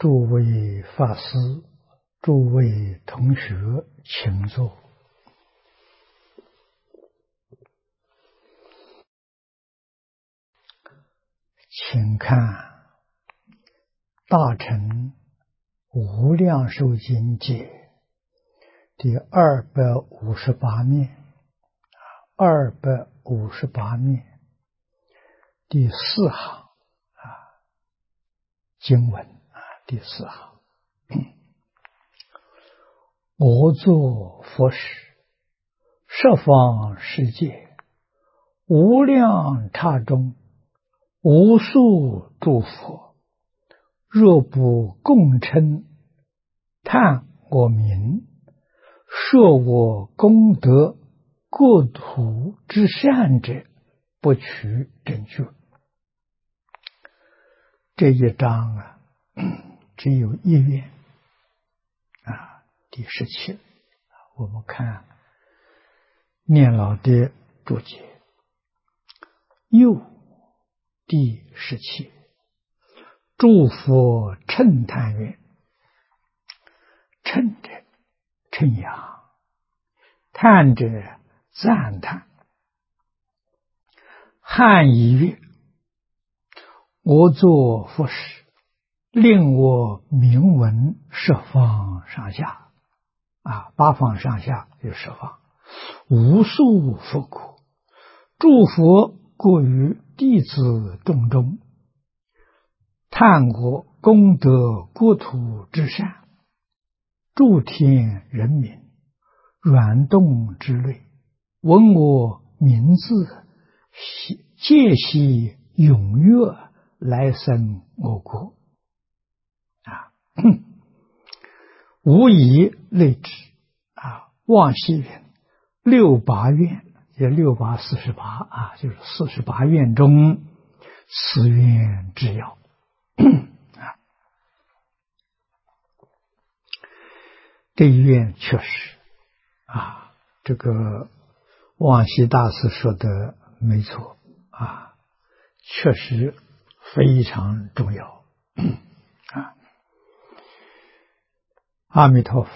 诸位法师、诸位同学，请坐。请看《大乘无量寿经解》第258面，258面第4行经文第4行。我作佛时，十方世界无量刹中，无数诸佛，若不共称叹我名，说我功德国土之善者，不取正觉。这一章只有一愿第17。我们看念老的注解，右第17，诸佛称叹愿。称者称扬，叹者赞叹。汉译曰：我作佛时，令我名闻十方上下八方上下有十方，无数佛国，诸佛过于弟子众中，叹我功德国土之善，诸天人民软动之类，闻我名字，皆悉踊跃来生我国无以类之往昔云68愿，也648就是48愿中，此愿之要这一愿确实这个往昔大师说的没错确实非常重要阿弥陀佛。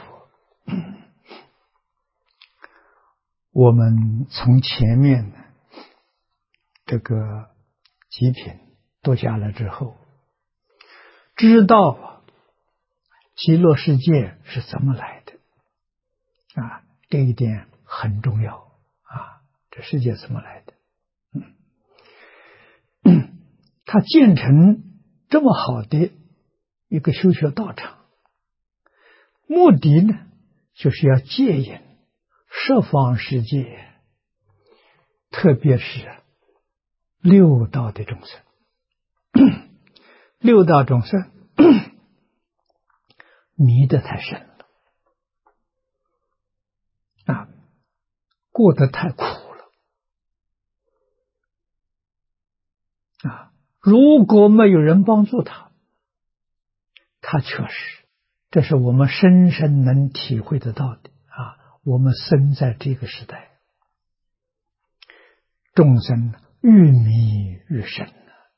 我们从前面这个几品读下来之后，知道极乐世界是怎么来的这一点很重要这世界怎么来的它建成这么好的一个修学道场，目的呢就是要戒引十方世界，特别是六道的众生六道众生迷得太深了过得太苦了如果没有人帮助他确实，这是我们深深能体会得到的我们生在这个时代，众生愈迷愈深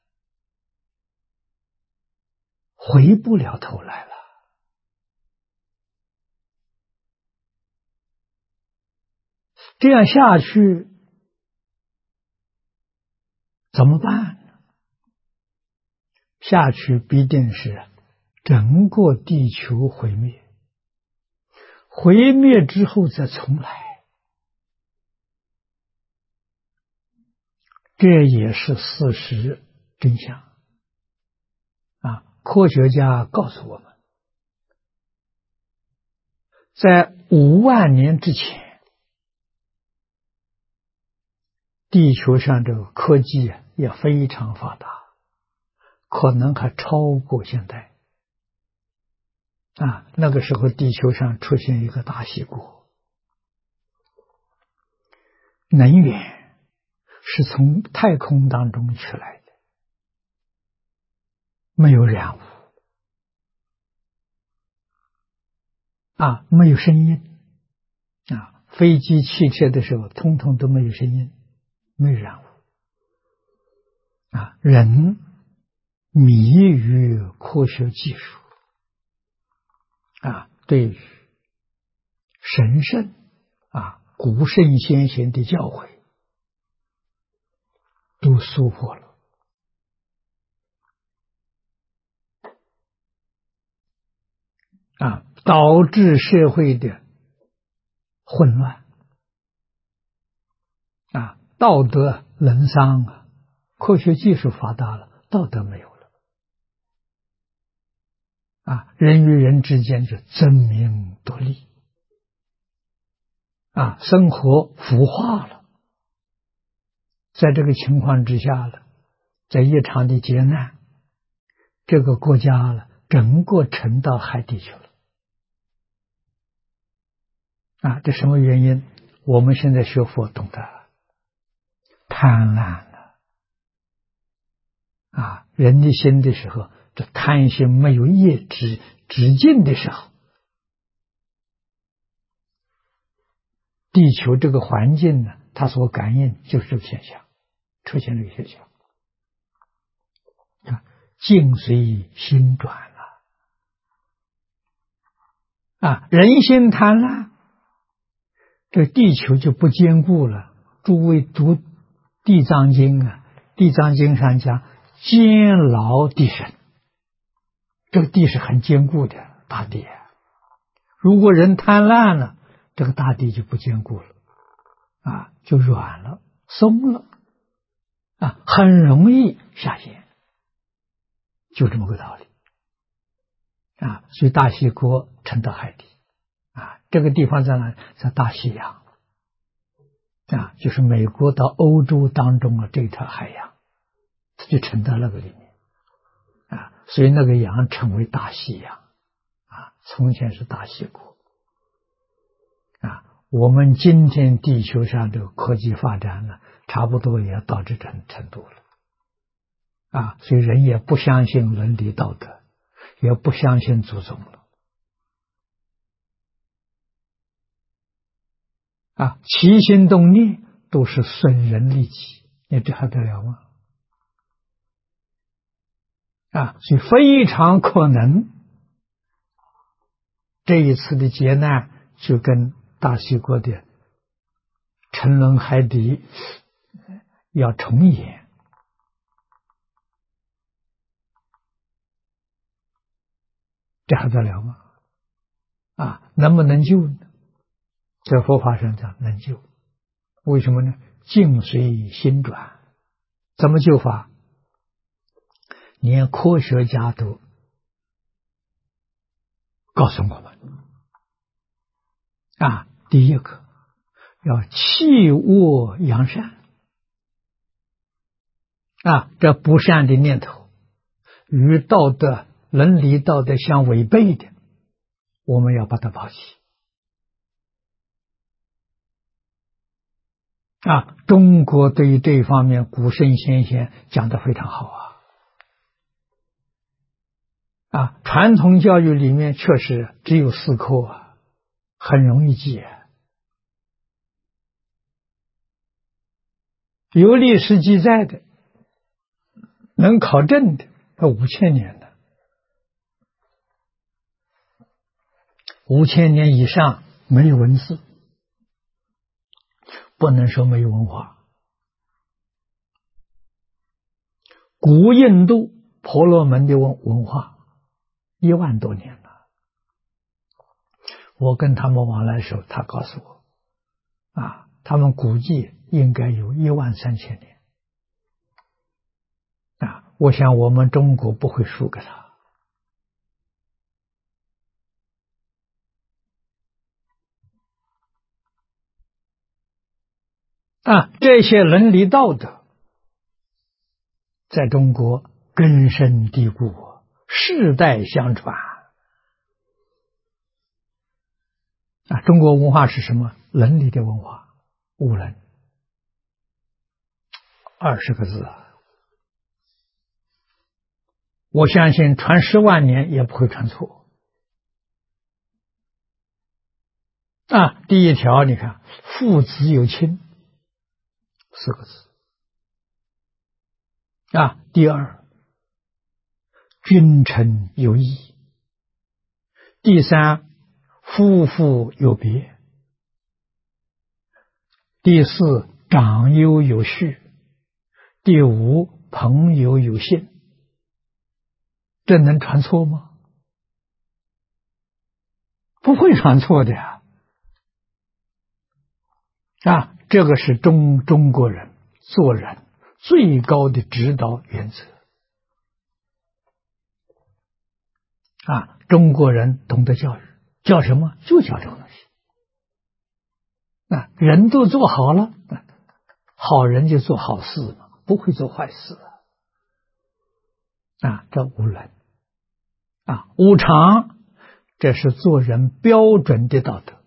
回不了头来了。这样下去怎么办呢？下去必定是整个地球毁灭，毁灭之后再重来，这也是事实真相科学家告诉我们，在5万年之前，地球上这个科技也非常发达，可能还超过现在那个时候地球上出现一个大西瓜，能源是从太空当中取来的，没有染污没有声音飞机汽车的时候通通都没有声音，没有染污人迷于科学技术对神圣古圣先贤的教诲都疏忽了导致社会的混乱道德沦丧科学技术发达了，道德没有了人与人之间就争名夺利生活腐化了。在这个情况之下了，在一场的劫难，这个国家了整个沉到海底去了这什么原因？我们现在学佛懂得贪婪了人的心的时候，这贪心没有止境的时候，地球这个环境呢，它所感应就是这个现象，出现这个现象境随心转了人心贪婪，这地球就不坚固了。诸位读地藏经地藏经上讲坚牢地神，这个地是很坚固的大地如果人贪婪了，这个大地就不坚固了就软了松了很容易下陷，就这么个道理所以大西国沉到海底这个地方在哪？在大西洋就是美国到欧洲当中这条海洋，它就沉到那个里面所以那个洋称为大西洋从前是大西国我们今天地球上的科技发展呢，差不多也到这种程度了所以人也不相信伦理道德，也不相信祖宗了起心动念都是损人利己，你这还得了吗？所以非常可能这一次的劫难就跟大西国的沉沦海底要重演这还得了吗？能不能救呢？在佛法上讲能救，为什么呢？境随心转。怎么救法？连科学家都告诉我们第一个要弃恶扬善这不善的念头与道德伦理道德相违背的，我们要把它抛弃中国对于这一方面古圣先贤讲得非常好传统教育里面确实只有4课很容易记有历史记载的能考证的5000年的5000年以上没有文字，不能说没有文化。古印度婆罗门的文化1万多年了，我跟他们往来的时候，他告诉我他们估计应该有13000年我想我们中国不会输给他这些伦理道德在中国根深蒂固，世代相传中国文化是什么？伦理的文化，无伦20个字我相信传10万年也不会传错第一条你看父子有亲4个字第二君臣有义， 第三，夫妇有别。第四，长幼有序。第五，朋友有信。这能传错吗？不会传错的呀！这个是中国人做人最高的指导原则。中国人懂得教育，教什么？就教这种东西。人都做好了，好人就做好事嘛，不会做坏事。这无伦。无常，这是做人标准的道德。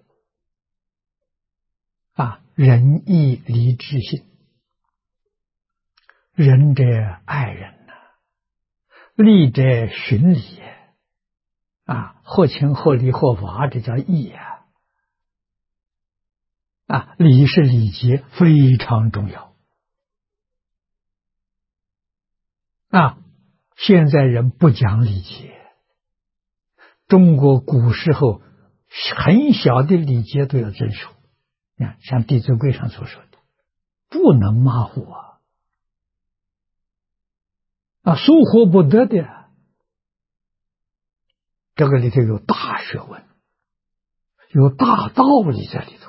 仁义礼智信。仁者爱人礼者循礼合情合理合法，这叫义礼是礼节，非常重要。现在人不讲礼节，中国古时候很小的礼节都要遵守。像《弟子规》上所说的，不能马虎疏忽不得的。这个里头有大学问，有大道理在里头。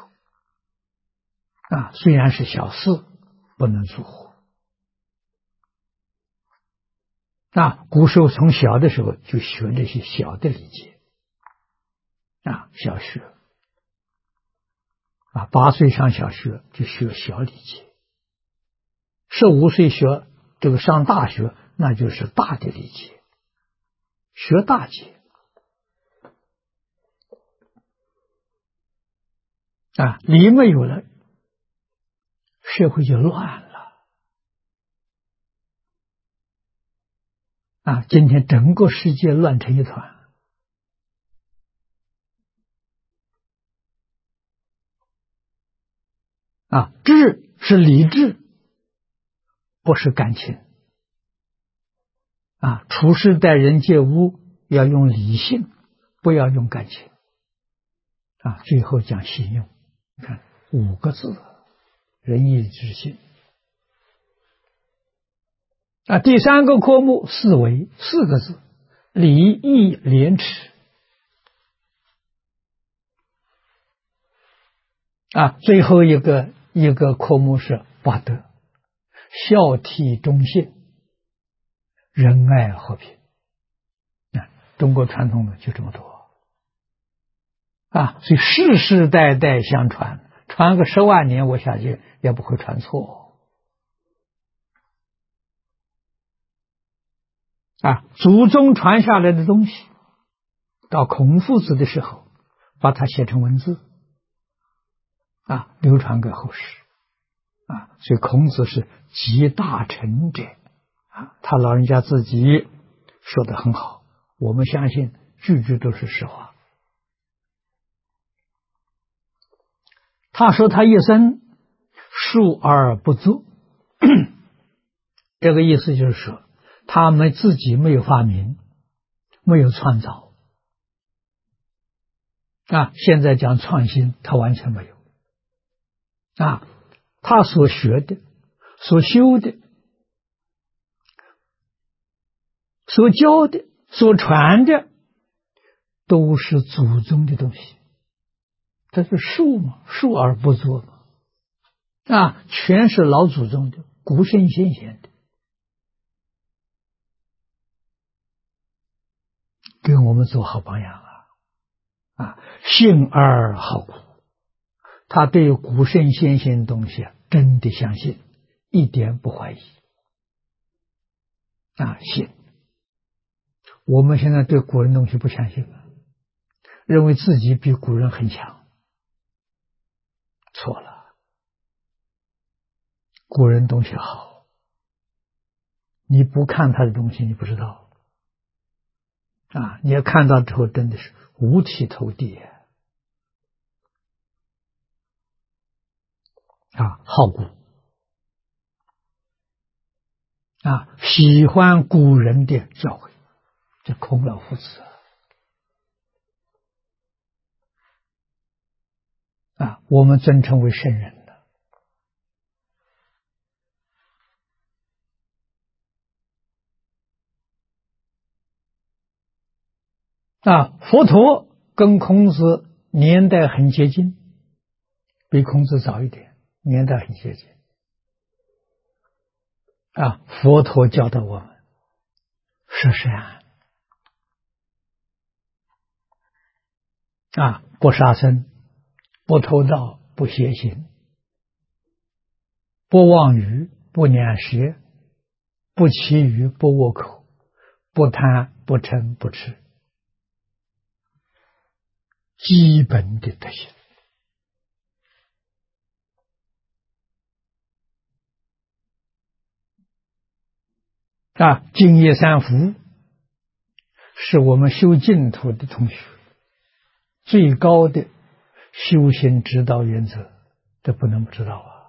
虽然是小事，不能疏忽。古时候从小的时候就学这些小的礼节。小学8岁上小学就学小礼节，15岁学这个上大学，那就是大的礼节，学大节。礼没有了，社会就乱了。今天整个世界乱成一团。智是理智，不是感情。处事待人接物要用理性，不要用感情。最后讲信用，你看5个字：仁义礼智信。第3个科目四维4个字：礼义廉耻。最后一个科目是八德：孝悌忠信、仁爱和平。中国传统的就这么多所以世世代代相传，传个10万年，我相信也不会传错。祖宗传下来的东西，到孔夫子的时候，把它写成文字流传给后世所以孔子是集大成者他老人家自己说得很好，我们相信句句都是实话。他说他一生述而不作这个意思就是说，他们自己没有发明，没有创造现在讲创新，他完全没有他所学的、所修的、所教的、所传的，都是祖宗的东西。这是述嘛，述而不作嘛全是老祖宗的、古圣先贤的，给我们做好榜样信而好古。他对古圣先贤的东西真的相信，一点不怀疑信。我们现在对古人东西不相信认为自己比古人很强，错了。古人东西好，你不看他的东西你不知道你要看到之后真的是五体投地好古喜欢古人的教诲，这孔老夫子我们尊称为圣人的。佛陀跟孔子年代很接近，比孔子早一点，年代很接近。佛陀教导我们是善不杀生，不偷盗，不邪行，不妄语，不两舌，不绮语，不恶口，不贪，不嗔，不痴，基本的德行。净业三福是我们修净土的同学最高的修行指导原则，这不能不知道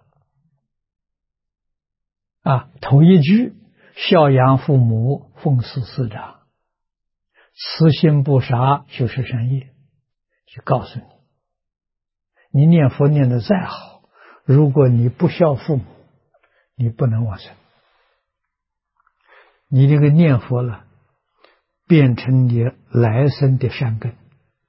头一句孝养父母，奉事师长，慈心不杀，修持善业，就告诉你，你念佛念得再好，如果你不孝父母，你不能往生。你这个念佛了，变成你来生的善根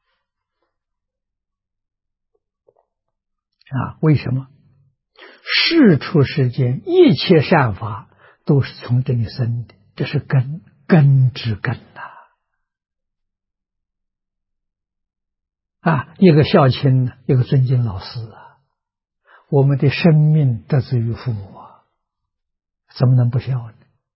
为什么？世出世间一切善法都是从这里生的，这是根之根一个孝亲，一个尊敬老师我们的生命得自于父母怎么能不孝呢？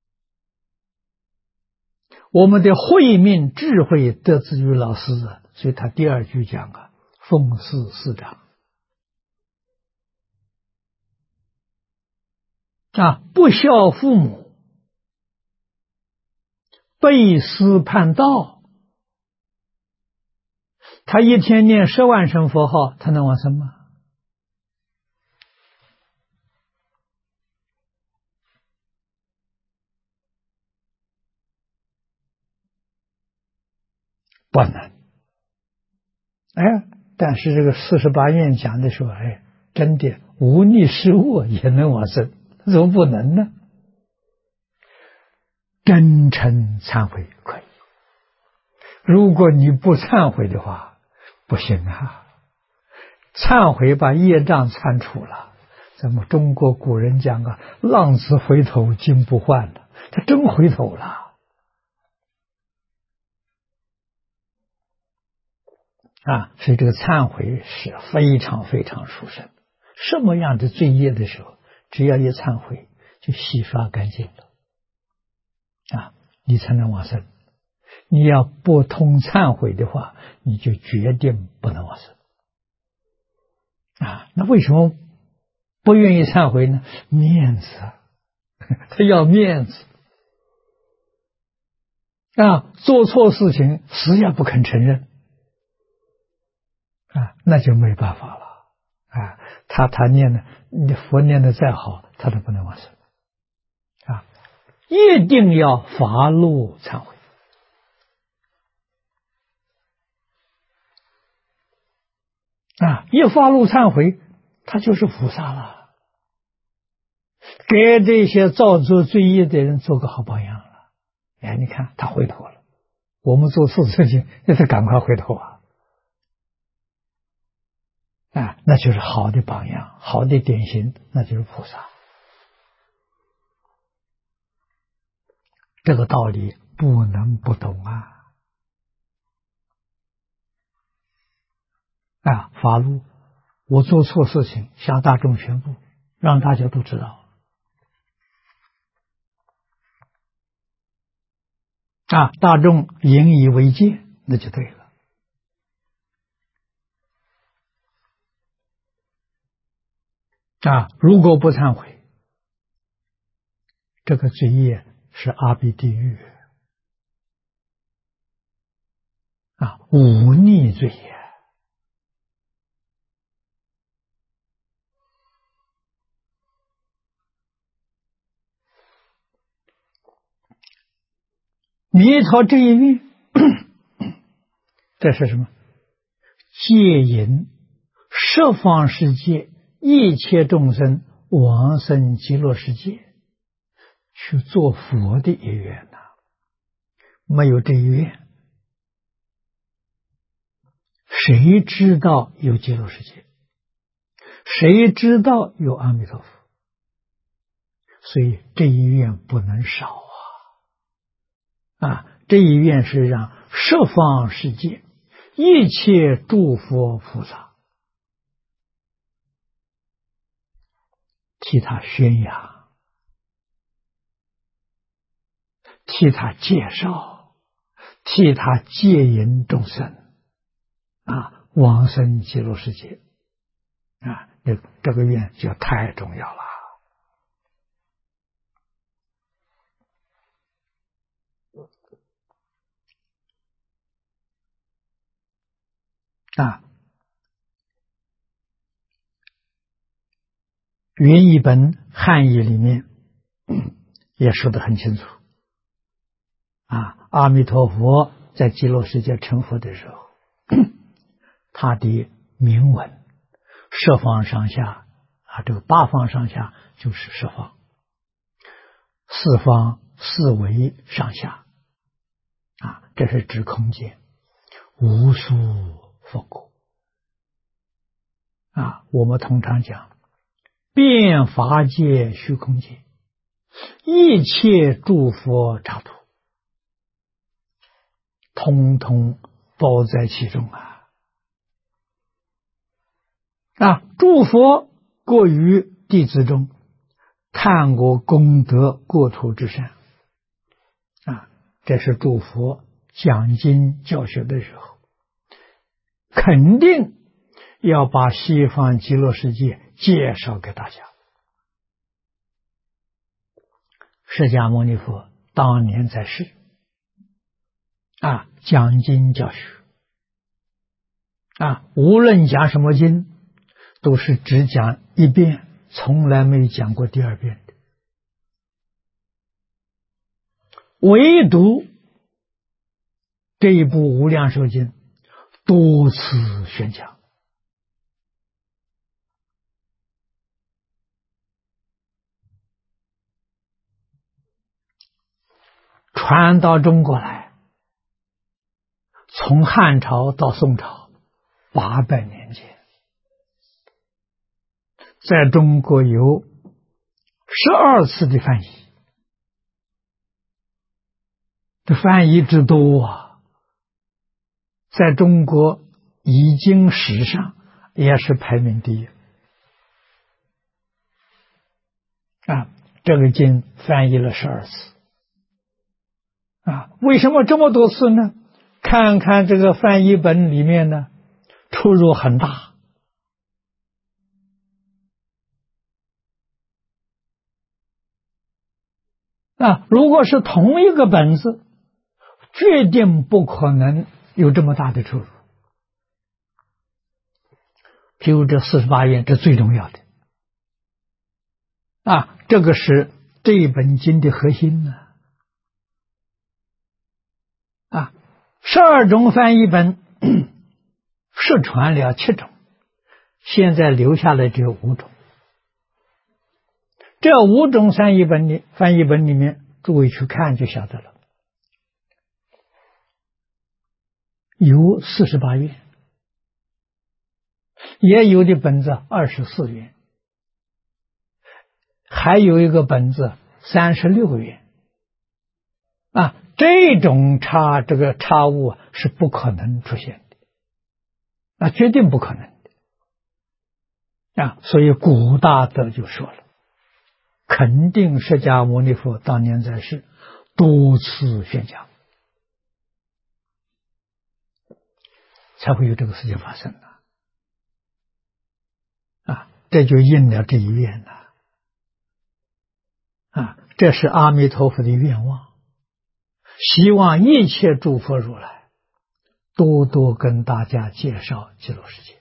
我们的慧命智慧得自于老师所以他第二句讲奉事师长不孝父母，背师叛道，他一天念10万声佛号，他能往生吗？不能。但是这个48愿讲的时候，真的无逆失误也能往生，怎么不能呢？真诚忏悔可以，如果你不忏悔的话，不行忏悔把业障铲除了，咱们中国古人讲浪子回头金不换了，他真回头了所以这个忏悔是非常非常殊胜。什么样的罪业的时候，只要一忏悔，就洗刷干净了你才能往生。你要不通忏悔的话，你就决定不能往生那为什么不愿意忏悔呢？面子他要面子做错事情死也不肯承认那就没办法了他念的，你佛念的再好，他都不能往生一定要发怒忏悔一发怒忏悔，他就是菩萨了，给这些造作罪业的人做个好榜样了。你看他回头了，我们做错事情也得赶快回头那就是好的榜样，好的典型，那就是菩萨。这个道理不能不懂发怒，我做错事情向大众宣布，让大家都知道大众引以为戒，那就对了如果不忏悔，这个罪业是阿鼻地狱忤逆罪业弥陀这一念这是什么？戒淫十方世界一切众生往生极乐世界去做佛的意愿呐，没有这一愿，谁知道有极乐世界？谁知道有阿弥陀佛？所以这一愿不能少这一愿是让十方世界一切诸佛菩萨替他宣扬，替他介绍，替他接引众生往生极乐世界这个愿就太重要了原译本汉译里面也说得很清楚阿弥陀佛在极乐世界成佛的时候，他的名闻十方上下这个八方上下就是十方，四方四维上下这是指空间，无数佛国我们通常讲遍法界虚空界，一切诸佛刹土通通包在其中诸佛过于弟子中，探我功德国土之善这是诸佛讲经教学的时候，肯定要把西方极乐世界介绍给大家。释迦牟尼佛当年在世讲经教学无论讲什么经都是只讲一遍，从来没讲过第二遍的，唯独这一部无量寿经多次宣讲传到中国来，从汉朝到宋朝800年间，在中国有12次的翻译，这翻译之多在中国译经史上也是排名第一这个经翻译了12次为什么这么多次呢？看看这个翻译本里面呢，出入很大如果是同一个本子，决定不可能有这么大的出入。譬如这48愿，这最重要的这个是这一本经的核心呢12种翻译本失传了7种，现在留下来只有5种。这5种翻译本里面，诸位去看就晓得了。有48愿，也有的本子24愿，还有一个本子36愿这种这个差误是不可能出现的绝对不可能的所以古大德就说了，肯定释迦牟尼佛当年在世多次宣讲，才会有这个事情发生这就应了这一愿这是阿弥陀佛的愿望，希望一切诸佛如来多多跟大家介绍极乐世界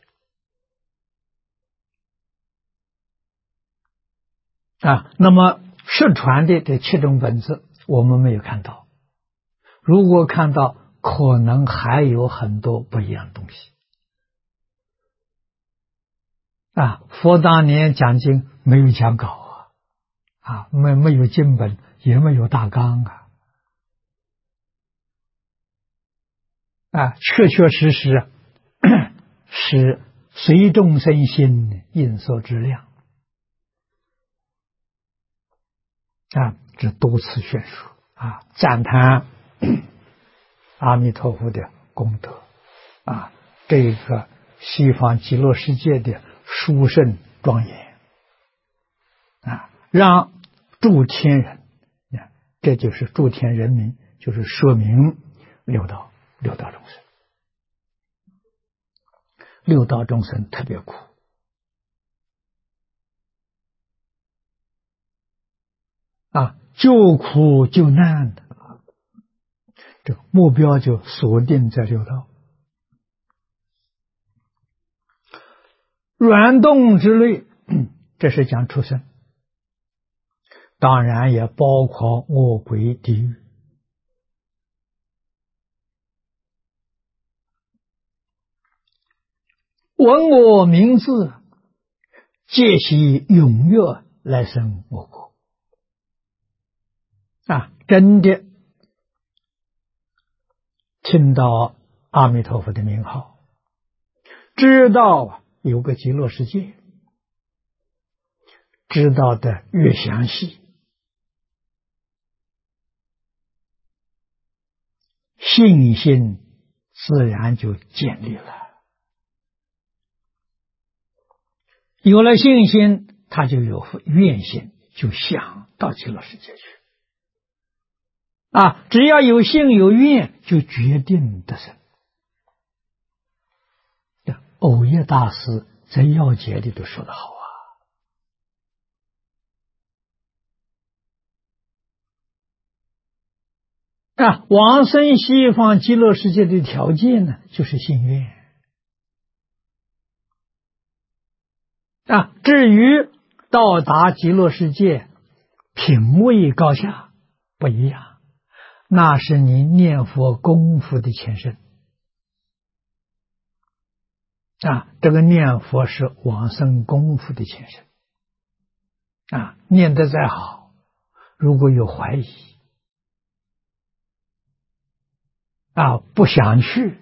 那么失传的这7种本子我们没有看到，如果看到可能还有很多不一样的东西佛当年讲经没有讲稿没有经本，也没有大纲确确实实是随众生心应所知量这多次宣说赞叹阿弥陀佛的功德这个西方极乐世界的殊胜庄严让诸天人，这就是诸天人民，就是说明六道众生，六道众生特别苦救苦救难的，这个目标就锁定在六道。软动之类，这是讲畜生，当然也包括恶鬼地狱。闻我名字，皆悉踊跃来生我国真的听到阿弥陀佛的名号，知道有个极乐世界，知道的越详细，信心自然就建立了。有了信心，他就有愿心，就想到极乐世界去只要有信有愿，就决定得生。藕叶大师在要解里都说得好往生西方极乐世界的条件呢，就是信愿至于到达极乐世界品位高下不一样，那是你念佛功夫的前身这个念佛是往生功夫的前身念得再好，如果有怀疑不想去，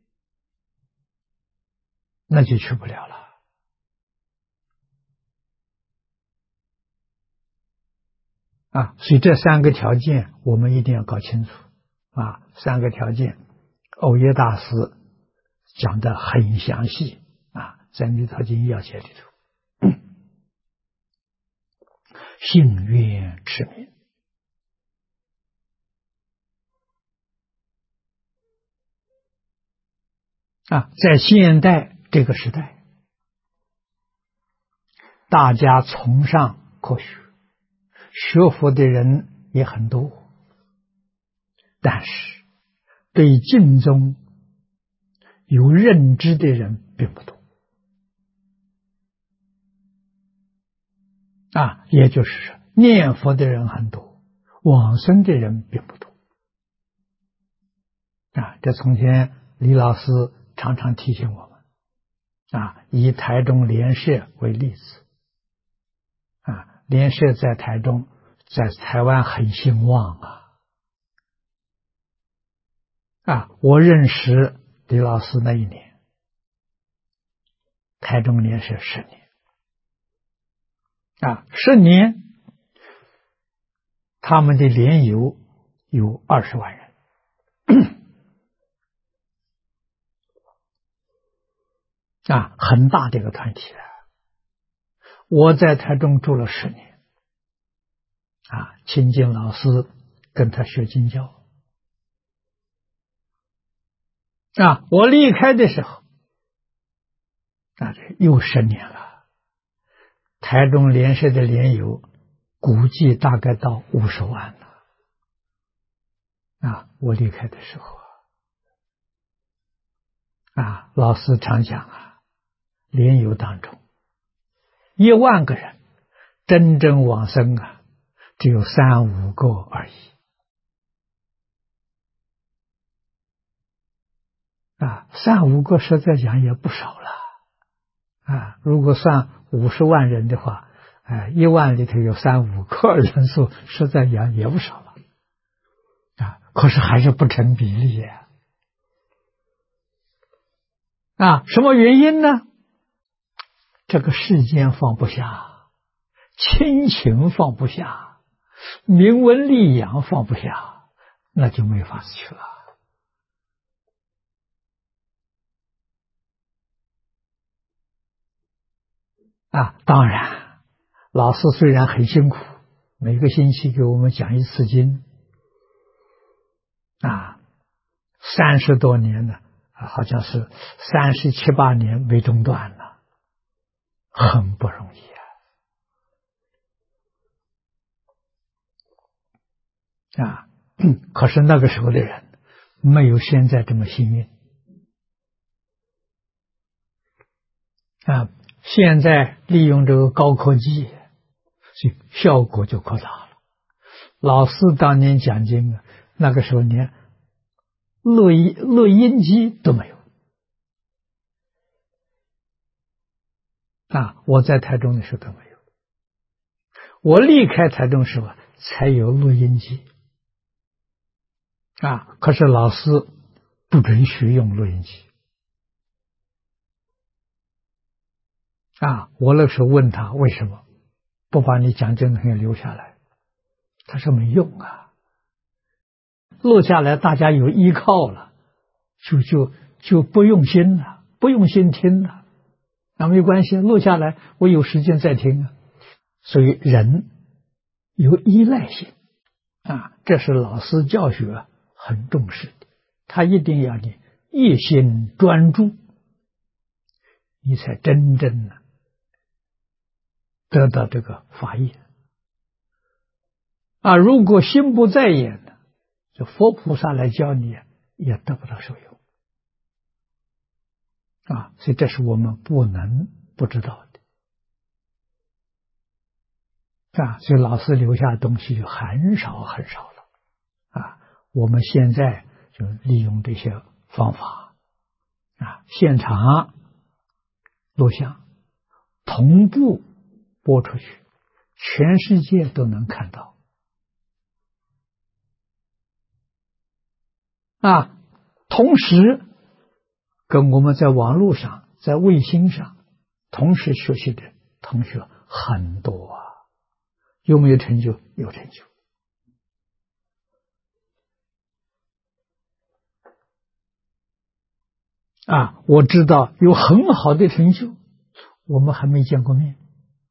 那就去不了了所以这三个条件我们一定要搞清楚三个条件藕叶大师讲得很详细在《弥陀经要解》里头信愿持名在现代这个时代，大家崇尚科学，学佛的人也很多，但是对经中有认知的人并不多也就是说念佛的人很多，往生的人并不多这从前李老师常常提醒我们以台中莲社为例子莲社在台中，在台湾很兴旺我认识李老师那一年，台中莲社10年10年他们的莲友有20万人很大的一个团体我在台中住了10年亲近老师跟他学经教我离开的时候又10年了，台中莲社的莲友估计大概到50万了我离开的时候老师常讲莲友当中1万个人真正往生只有3、5个而已3、5个实在讲也不少了如果算50万人的话，1万里头有3、5个，人数实在也不少了可是还是不成比例什么原因呢？这个世间放不下，亲情放不下，名闻利养放不下，那就没法子去了当然，老师虽然很辛苦，每个星期给我们讲1次经30多年了，好像是37、8年没中断了，很不容易可是那个时候的人没有现在这么幸运现在利用这个高科技，所以效果就扩大了。老师当年讲经那个时候连录音机都没有我在台中的时候都没有，我离开台中时候才有录音机可是老师不允许用录音机我那时候问他为什么不把你讲经的东西留下来，他说没用录下来大家有依靠了，就不用心了，不用心听了，那没关系，录下来我有时间再听所以人有依赖性这是老师教学很重视的，他一定要你一心专注，你才真正得到这个法益如果心不在焉的，这佛菩萨来教你也得不到受用所以这是我们不能不知道的所以老师留下的东西就很少很少了我们现在就利用这些方法现场录像同步播出去，全世界都能看到同时跟我们在网络上在卫星上同时学习的同学很多有没有成就？有成就我知道有很好的成就，我们还没见过面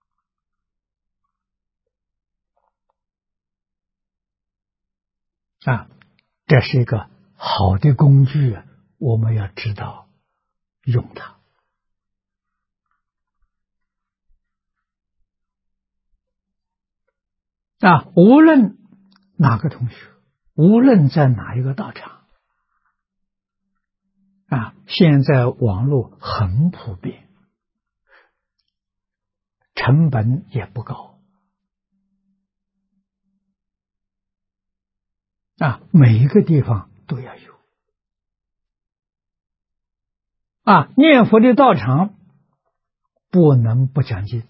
这是一个好的工具我们要知道用它无论哪个同学，无论在哪一个道场现在网络很普遍，成本也不高每一个地方都要有念佛的道场不能不讲经，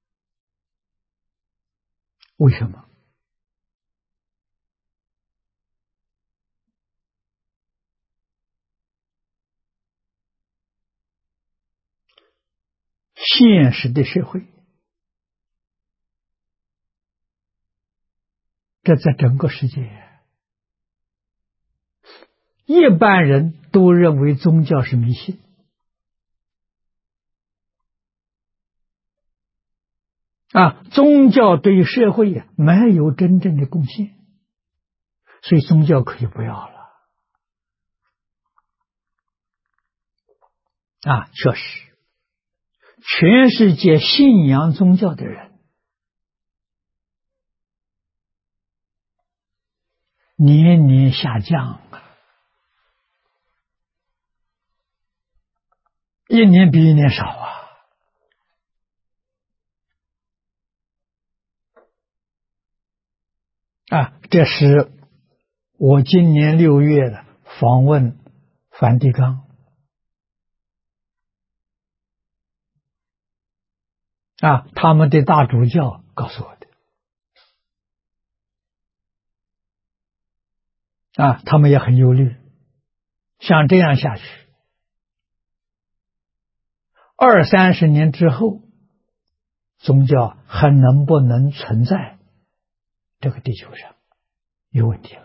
为什么？现实的社会，这在整个世界，一般人都认为宗教是迷信宗教对社会没有真正的贡献，所以宗教可以不要了确实，全世界信仰宗教的人年年下降一年比一年少这是我今年6月的访问梵蒂冈他们的大主教告诉我的，他们也很忧虑，像这样下去，20-30年之后，宗教还能不能存在这个地球上，有问题了。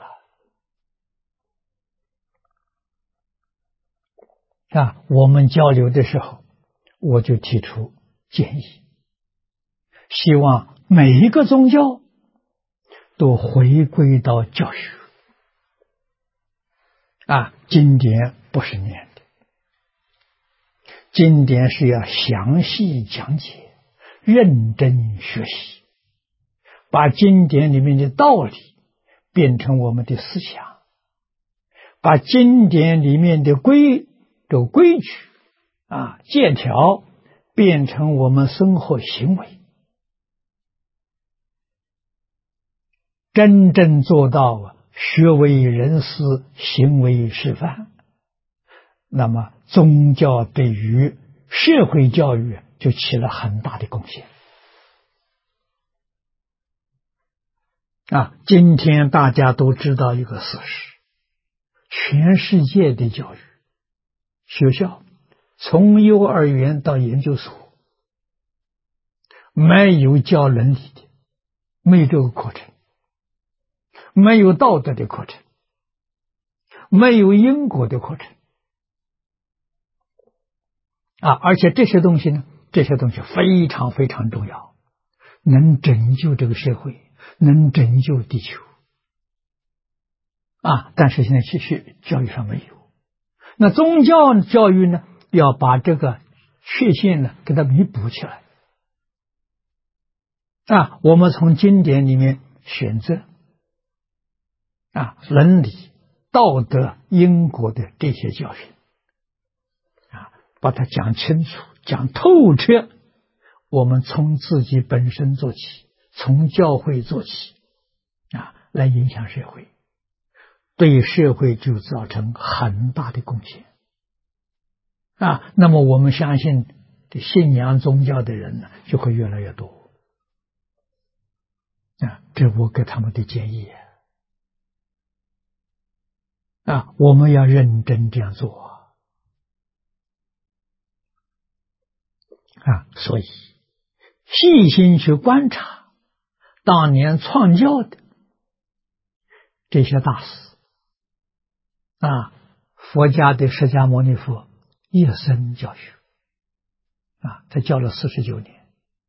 我们交流的时候，我就提出建议，希望每一个宗教都回归到教学。经典不是念的，经典是要详细讲解，认真学习，把经典里面的道理变成我们的思想，把经典里面的规矩戒条变成我们生活行为，真正做到学为人师，行为示范，那么宗教对于社会教育就起了很大的贡献。今天大家都知道一个事实，全世界的教育学校，从幼儿园到研究所，没有教伦理的，没有这个课程，没有道德的课程，没有因果的课程而且这些东西非常非常重要，能拯救这个社会，能拯救地球但是现在教育上没有。那宗教教育呢，要把这个缺陷呢给它弥补起来我们从经典里面选择伦理、道德、因果的这些教训把它讲清楚、讲透彻。我们从自己本身做起，从教会做起来影响社会，对社会就造成很大的贡献那么我们相信信仰宗教的人呢就会越来越多这我给他们的建议我们要认真这样做所以细心去观察当年创教的这些大师佛家的释迦牟尼佛一生教学他教了49年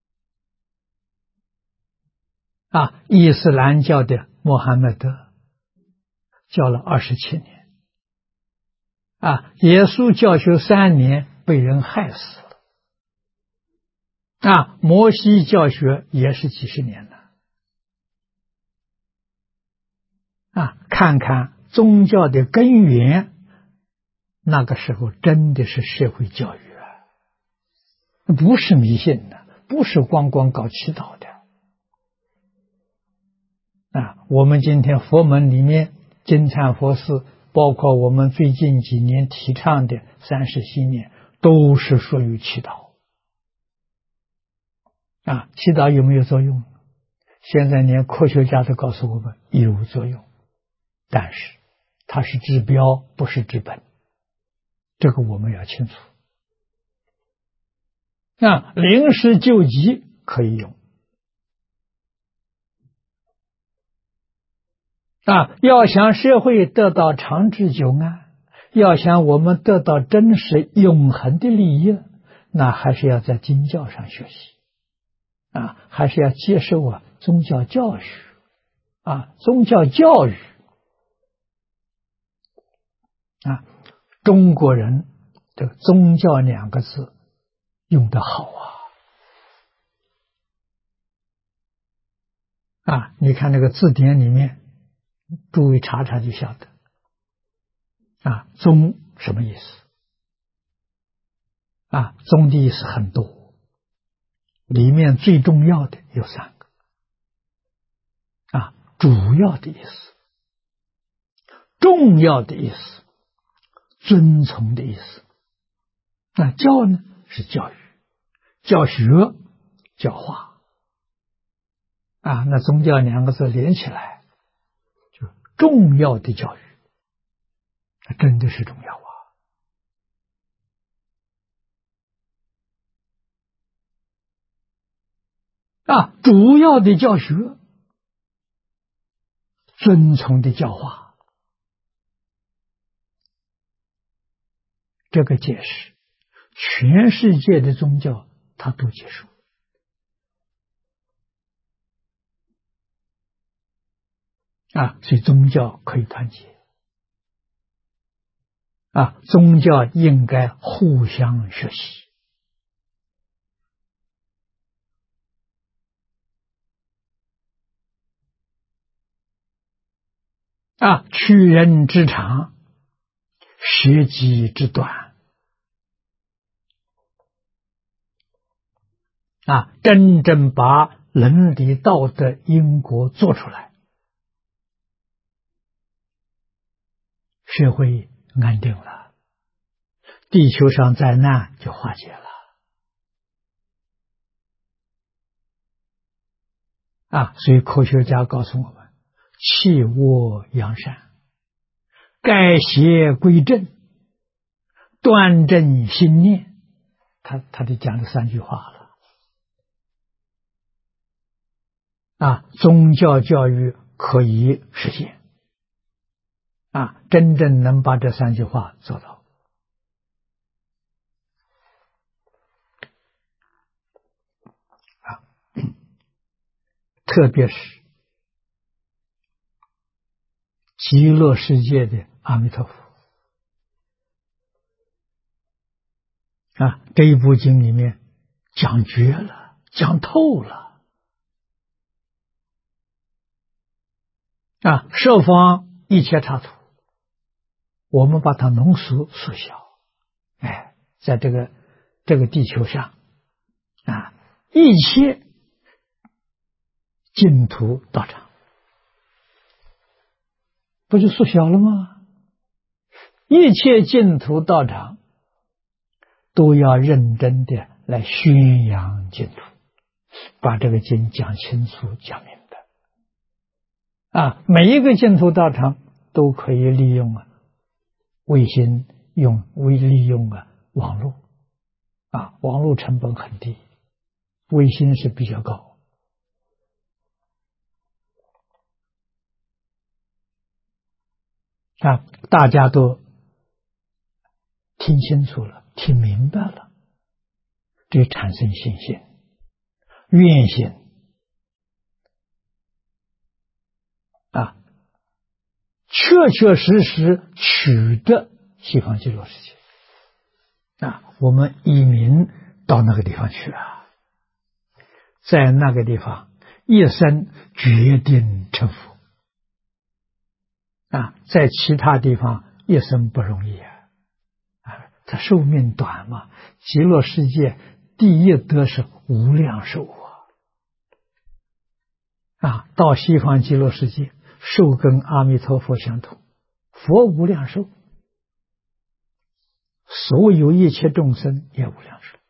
伊斯兰教的穆罕默德教了27年耶稣教学3年被人害死了摩西教学也是几十年了看看宗教的根源，那个时候真的是社会教育不是迷信的，不是光搞祈祷的我们今天佛门里面金忏佛寺，包括我们最近几年提倡的30系念，都是属于祈祷祈祷有没有作用？现在连科学家都告诉我们有作用，但是它是治标不是治本，这个我们要清楚临时救急可以用要想社会得到长治久安，要想我们得到真实永恒的利益，那还是要在经教上学习还是要接受宗教教育宗教教育中国人这个宗教2个字用得好你看那个字典里面，诸位查查就晓得宗什么意思宗的意思很多，里面最重要的有3个主要的意思、重要的意思、遵从的意思教呢是教育、教学、 教化啊，那宗教两个字连起来，就重要的教育，真的是重要啊！主要的教学，遵从的教化，这个解释，全世界的宗教它都接受啊，所以宗教可以团结啊，宗教应该互相学习啊，取人之长，学己之短啊，真正把伦理道德因果做出来，社会安定了，地球上灾难就化解了啊！所以科学家告诉我们，弃恶扬善，改邪归正，端正心念，他就讲了3句话了啊！宗教教育可以实现啊，真正能把这3句话做到啊，特别是极乐世界的阿弥陀佛啊，这一部经里面讲绝了，讲透了啊，设方一切刹土，我们把它浓缩缩小，哎，在这个地球上啊，一切净土道场，不就缩小了吗？一切净土道场都要认真的来宣扬净土，把这个经讲清楚讲明白啊！每一个净土道场都可以利用卫星，利用网络啊，网络成本很低，卫星是比较高啊，大家都听清楚了，听明白了，这产生信心、愿心啊，确确实实取得西方极乐世界啊！我们移民到那个地方去啊，在那个地方一生决定成佛啊，在其他地方一生不容易啊！他寿命短嘛，极乐世界第一德是无量寿啊！到西方极乐世界，寿跟阿弥陀佛相同，佛无量寿，所有一切众生也无量寿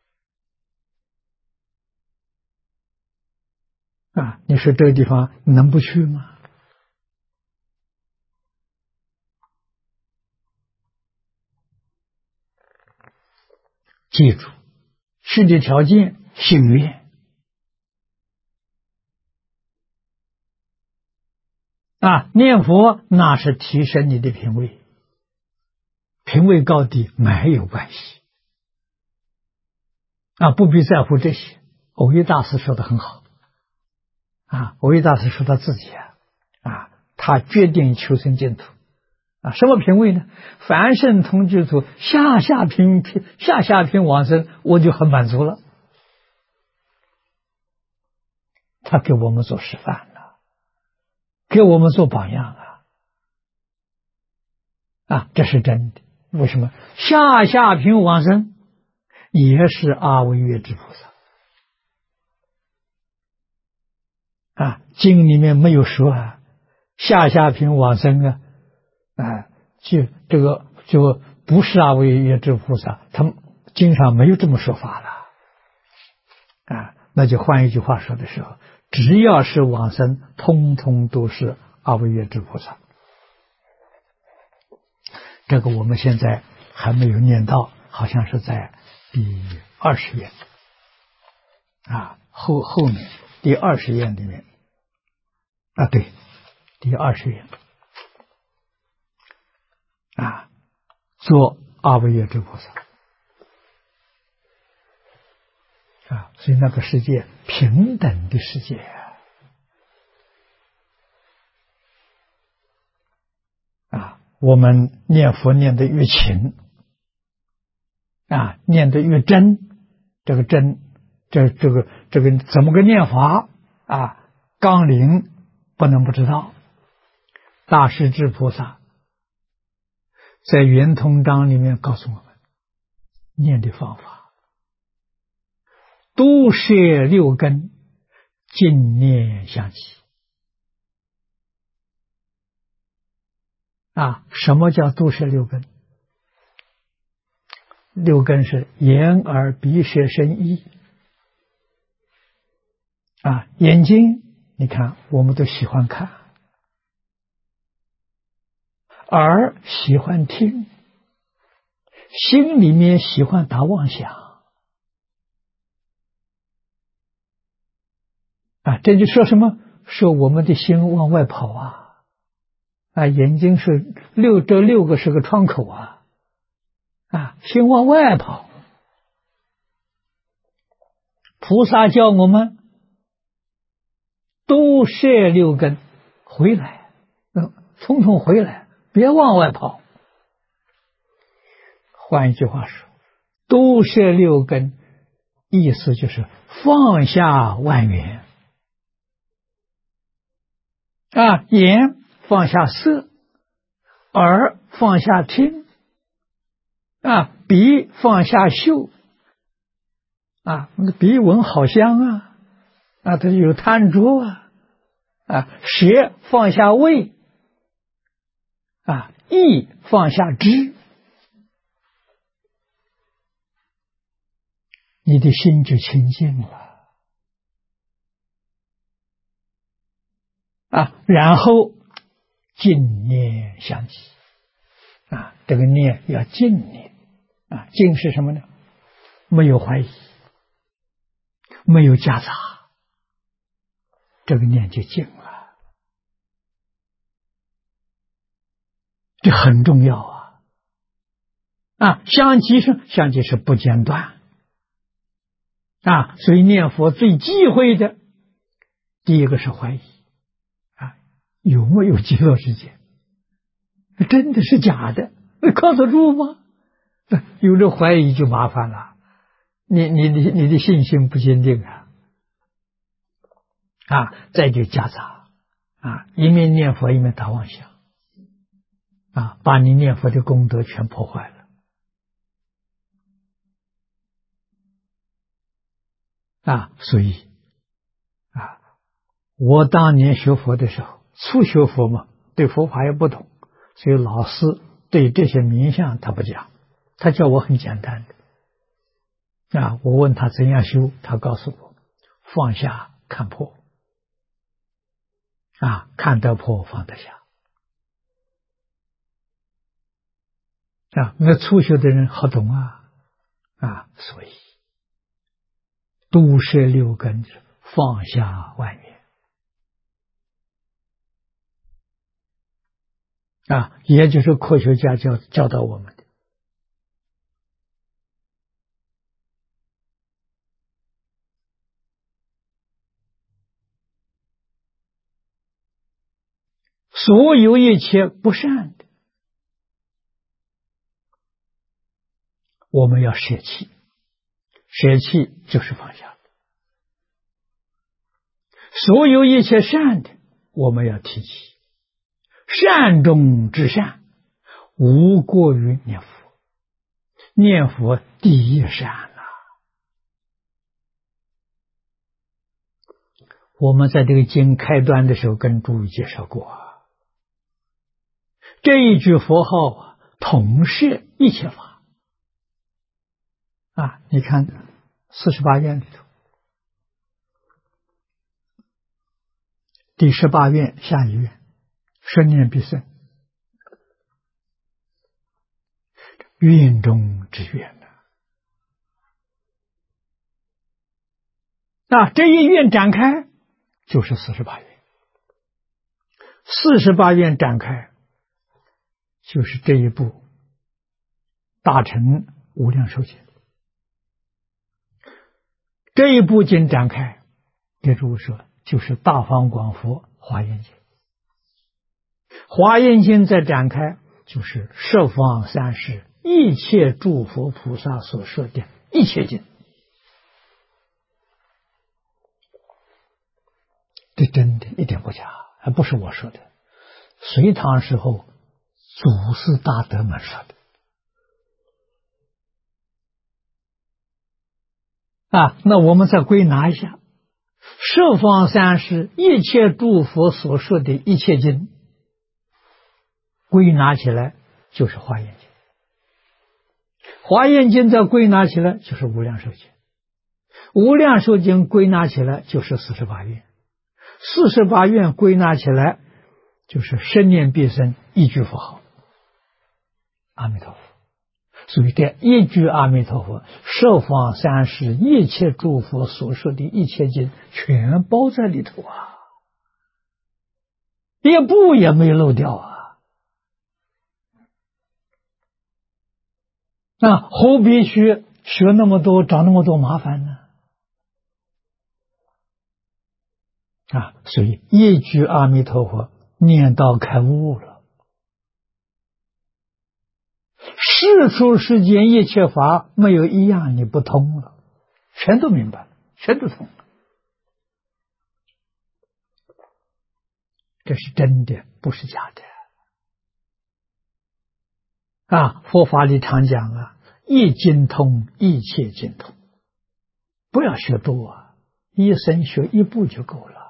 啊！你说这个地方能不去吗？记住，去的条件信愿啊，念佛那是提升你的品位，品位高低没有关系啊，不必在乎这些。藕益大师说的很好啊，藕益大师说他自己啊，他决定求生净土啊，什么品位呢？凡圣同居土，下下品往生，我就很满足了。他给我们做示范了，给我们做榜样啊，这是真的。为什么下品往生也是阿惟越致菩萨啊？经里面没有说下品往生就不是阿惟越致菩萨，他们经上没有这么说法了啊。 那就换一句话说的时候，只要是往生，通通都是阿惟越致菩萨。这个我们现在还没有念到，好像是在第20页啊，后面第20页里面啊，对，第20页啊，做阿惟越致菩萨啊，所以那个世界平等的世界啊，我们念佛念得越勤啊，念得越真，这个真，这个怎么个念法啊？纲领不能不知道。大势至菩萨在圆通章里面告诉我们念的方法：都摄六根，净念相继。啊，什么叫都摄六根？六根是眼耳鼻舌身意啊，眼睛你看我们都喜欢看，耳喜欢听，心里面喜欢打妄想啊，这就说什么？说我们的心往外跑啊，眼睛是这六个是个窗口啊，心往外跑。菩萨叫我们都摄六根回来，统统回来，别往外跑。换一句话说，都摄六根，意思就是放下万缘啊，眼放下色，耳放下听啊，鼻放下嗅啊，那个鼻闻好香啊，它有贪着啊，舌放下味啊，意放下知，你的心就清净了啊，然后净念相继啊，这个念要净念啊，净是什么呢？没有怀疑，没有夹杂，这个念就净了，这很重要啊！相继是不间断啊，所以念佛最忌讳的第一个是怀疑啊，有没有极乐世界？真的是假的？靠得住吗？有了怀疑就麻烦了，你的信心不坚定啊，再就夹杂啊，一面念佛一面打妄想啊，把你念佛的功德全破坏了啊，所以啊，我当年学佛的时候，初学佛嘛，对佛法也不懂，所以老师对这些名相他不讲，他教我很简单的啊，我问他怎样修，他告诉我放下看破啊，看得破放得下啊，那初学的人好懂啊，所以都摄六根，放下万缘啊，也就是科学家教导我们的。所有一切不善的，我们要舍弃，舍弃就是放下。所有一切善的，我们要提起，善中之善，无过于念佛，念佛第一善我们在这个经开端的时候跟诸位介绍过这一句佛号统摄一切法你看48愿里头第18愿下一愿，生念必生，愿中之愿这一愿展开就是48愿，48愿展开就是这一部大乘无量寿经。这一部经展开，给诸位说，就是大方广佛华严经。华严经再展开，就是十方三世一切诸佛菩萨所说的一切经。这真的一点不假，还不是我说的，隋唐时候祖师大德们说的。那我们再归纳一下，十方三世一切诸佛所说的一切经，归纳起来就是华严经。华严经再归纳起来就是无量寿经，无量寿经归纳起来就是48愿，48愿归纳起来就是生念必生一句佛号阿弥陀佛。所以这一句阿弥陀佛，十方三世一切诸佛所说的一切经全包在里头一部也没漏掉何必学那么多，找那么多麻烦呢？所以一句阿弥陀佛念到开悟了，世出世间一切法没有一样你不通了，全都明白了，全都通了。这是真的，不是假的佛法里常讲一经通一切经通，不要学多一生学一部就够了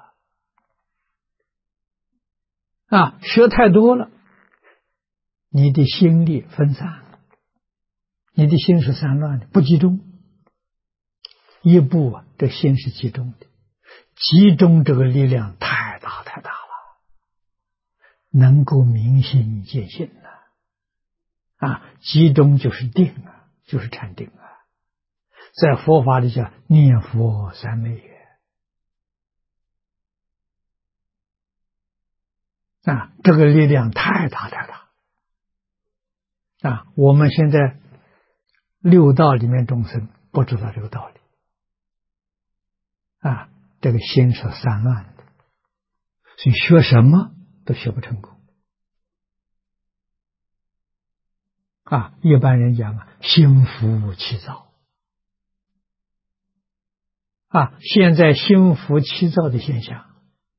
学太多了，你的心力分散了，你的心是散乱的，不集中。一部这心是集中的，集中这个力量太大太大了，能够明心见性集中就是定就是禅定在佛法里叫念佛三昧耶这个力量太大太大我们现在六道里面众生不知道这个道理这个心是散乱的，所以学什么都学不成功一般人讲心浮气躁现在心浮气躁的现象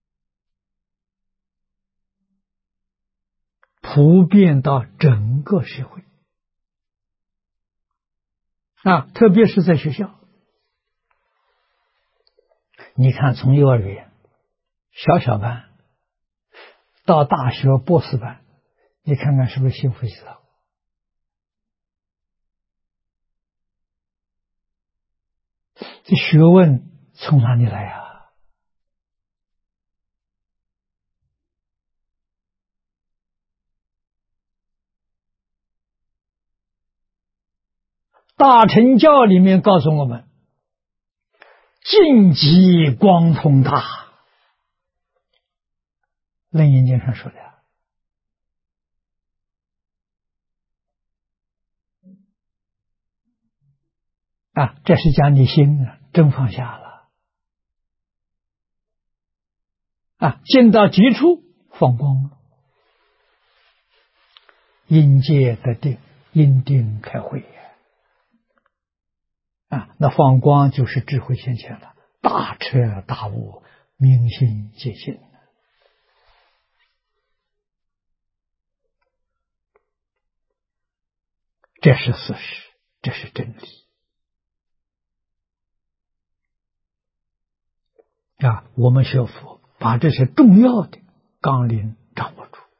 普遍到整个社会特别是在学校，你看从幼儿园小班到大学博士班，你看看是不是心浮气躁这学问从哪里来大乘教里面告诉我们净极光通大，楞严经上说的这是讲你心真放下了进到极处放光了，因戒得定，因定开慧那放光就是智慧现前了，大彻大悟，明心见性这是事实，这是真理我们学佛把这些重要的纲领掌握住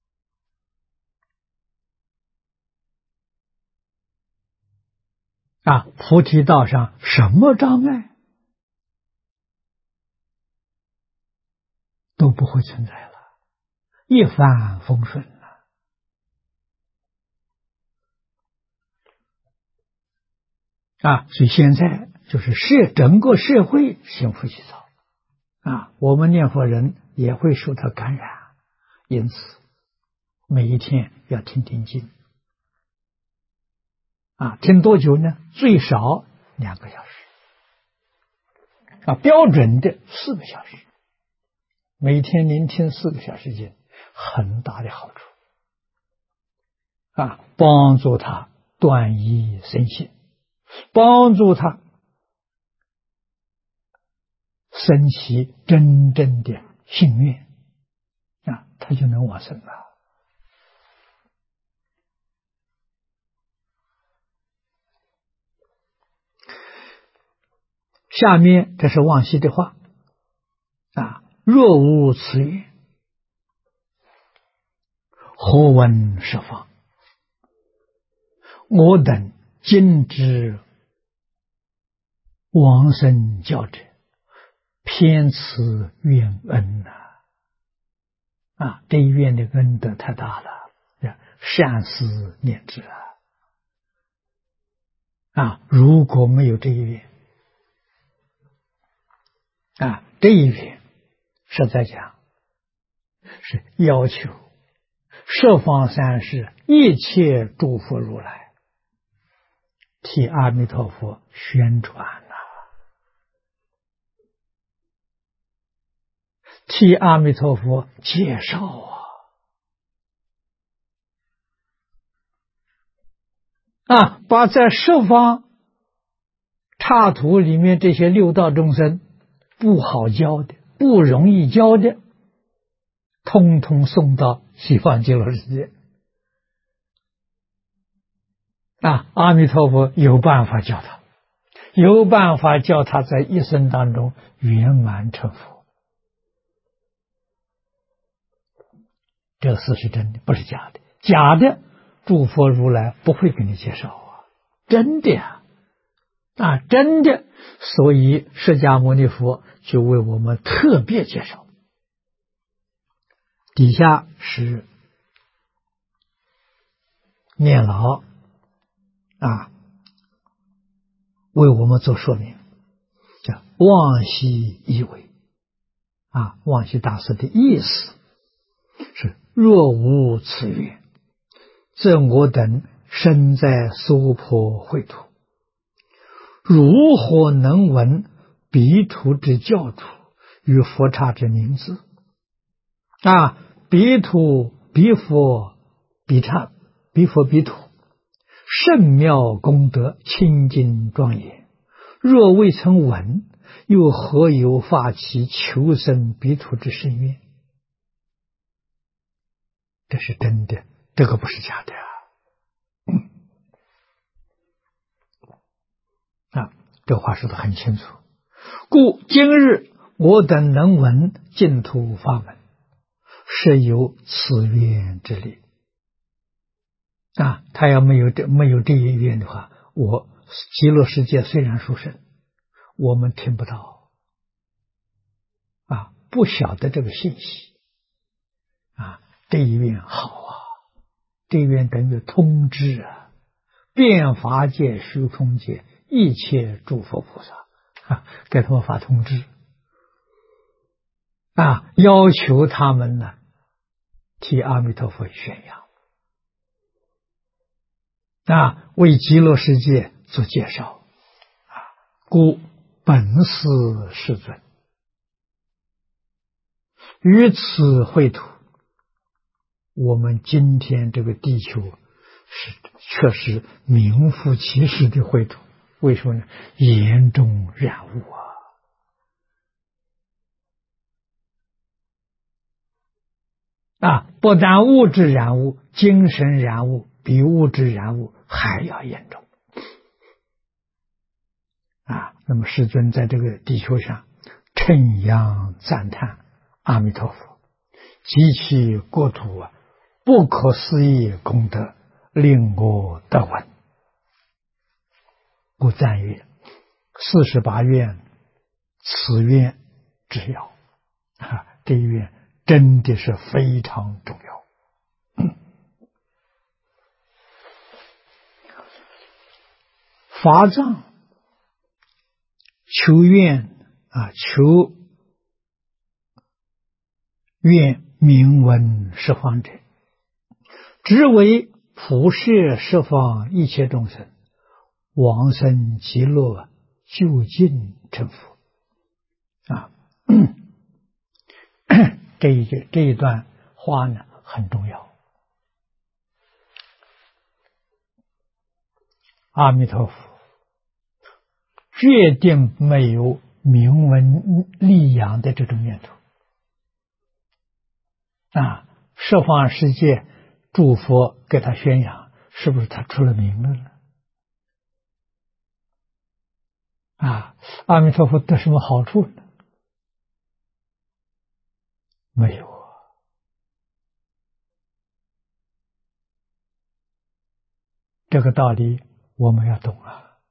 菩提道上什么障碍都不会存在了，一帆风顺了。所以现在就是整个社会幸福喜躁我们念佛人也会受到感染，因此每一天要听经听多久呢？最少2个小时标准的4个小时。每天您听4个小时经，很大的好处帮助他断疑生信，帮助他升起真正的信愿他就能往生了。下面这是往昔的话若无此愿，何闻十方？我等今之往生教者，偏此愿恩这一愿的恩德太大了，善思念之如果没有这一愿这一愿实在讲是要求十方三世一切诸佛如来替阿弥陀佛宣传替阿弥陀佛介绍把在十方刹土里面这些六道众生不好教的、不容易教的，通通送到西方极乐世界阿弥陀佛有办法教他，有办法教他在一生当中圆满成佛。这事是真的，不是假的。假的诸佛如来不会给你介绍真的真的。所以释迦牟尼佛就为我们特别介绍。底下是念老为我们做说明，叫往昔以为往昔大师的意思是若无此愿，则我等身在娑婆秽土，如何能闻彼土之教主与佛刹之名字彼土彼佛彼刹彼佛彼土圣妙功德清净庄严，若未曾闻，又何有发起求生彼土之深愿？这是真的，这个不是假的这话说得很清楚。故今日我等能闻净土法门，是有此愿之力他要没有这一愿的话，我极乐世界虽然殊胜，我们听不到不晓得这个信息这一愿好这一愿等于通知遍法界虚空界一切诸佛菩萨给他们发通知要求他们呢替阿弥陀佛宣扬为极乐世界做介绍故本师世尊于此秽土，我们今天这个地球确实名副其实的秽土。为什么呢？严重染污不但物质染污，精神染污比物质染污还要严重那么世尊在这个地球上称扬赞叹阿弥陀佛及其国土不可思议功德，令我得闻。故赞曰48愿此愿之要这一愿真的是非常重要。法藏求愿求愿名闻十方者，只为普摄十方一切众生往生极乐，究竟成佛。这一段话呢很重要。阿弥陀佛决定没有名闻利养的这种念头。十方世界诸佛给他宣扬，是不是他出了名了？阿弥陀佛得什么好处呢？没有啊。这个道理我们要懂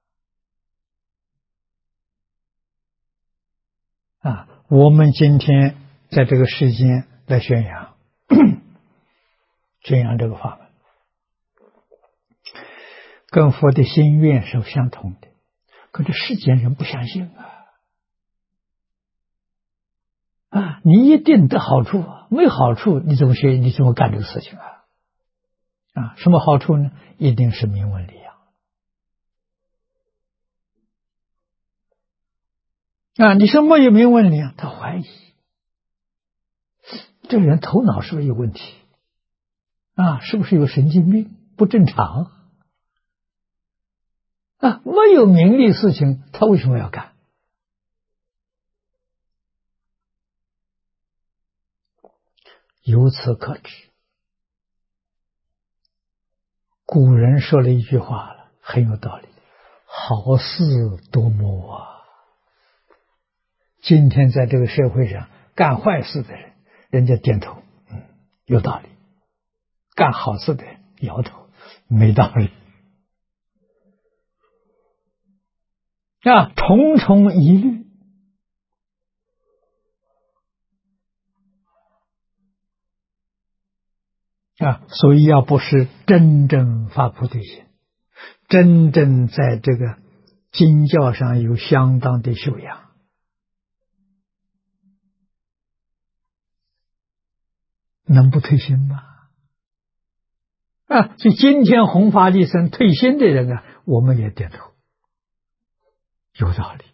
我们今天在这个世间来宣扬宣扬这个法门，跟佛的心愿是相同的，可是世间人不相信你一定得好处没好处你怎么学，你怎么干这个事情什么好处呢？一定是名闻利养你说没有名闻利养，他怀疑这个人头脑是不是有问题是不是有神经病不正常没有名利事情他为什么要干？由此可知，古人说了一句话了，很有道理，好事多磨今天在这个社会上干坏事的人，人家点头有道理，干好事的人摇头没道理重重疑虑所以要不是真正发菩提心，真正在这个经教上有相当的修养，能不退心吗？所以今天弘法利生退心的人我们也点头，有道理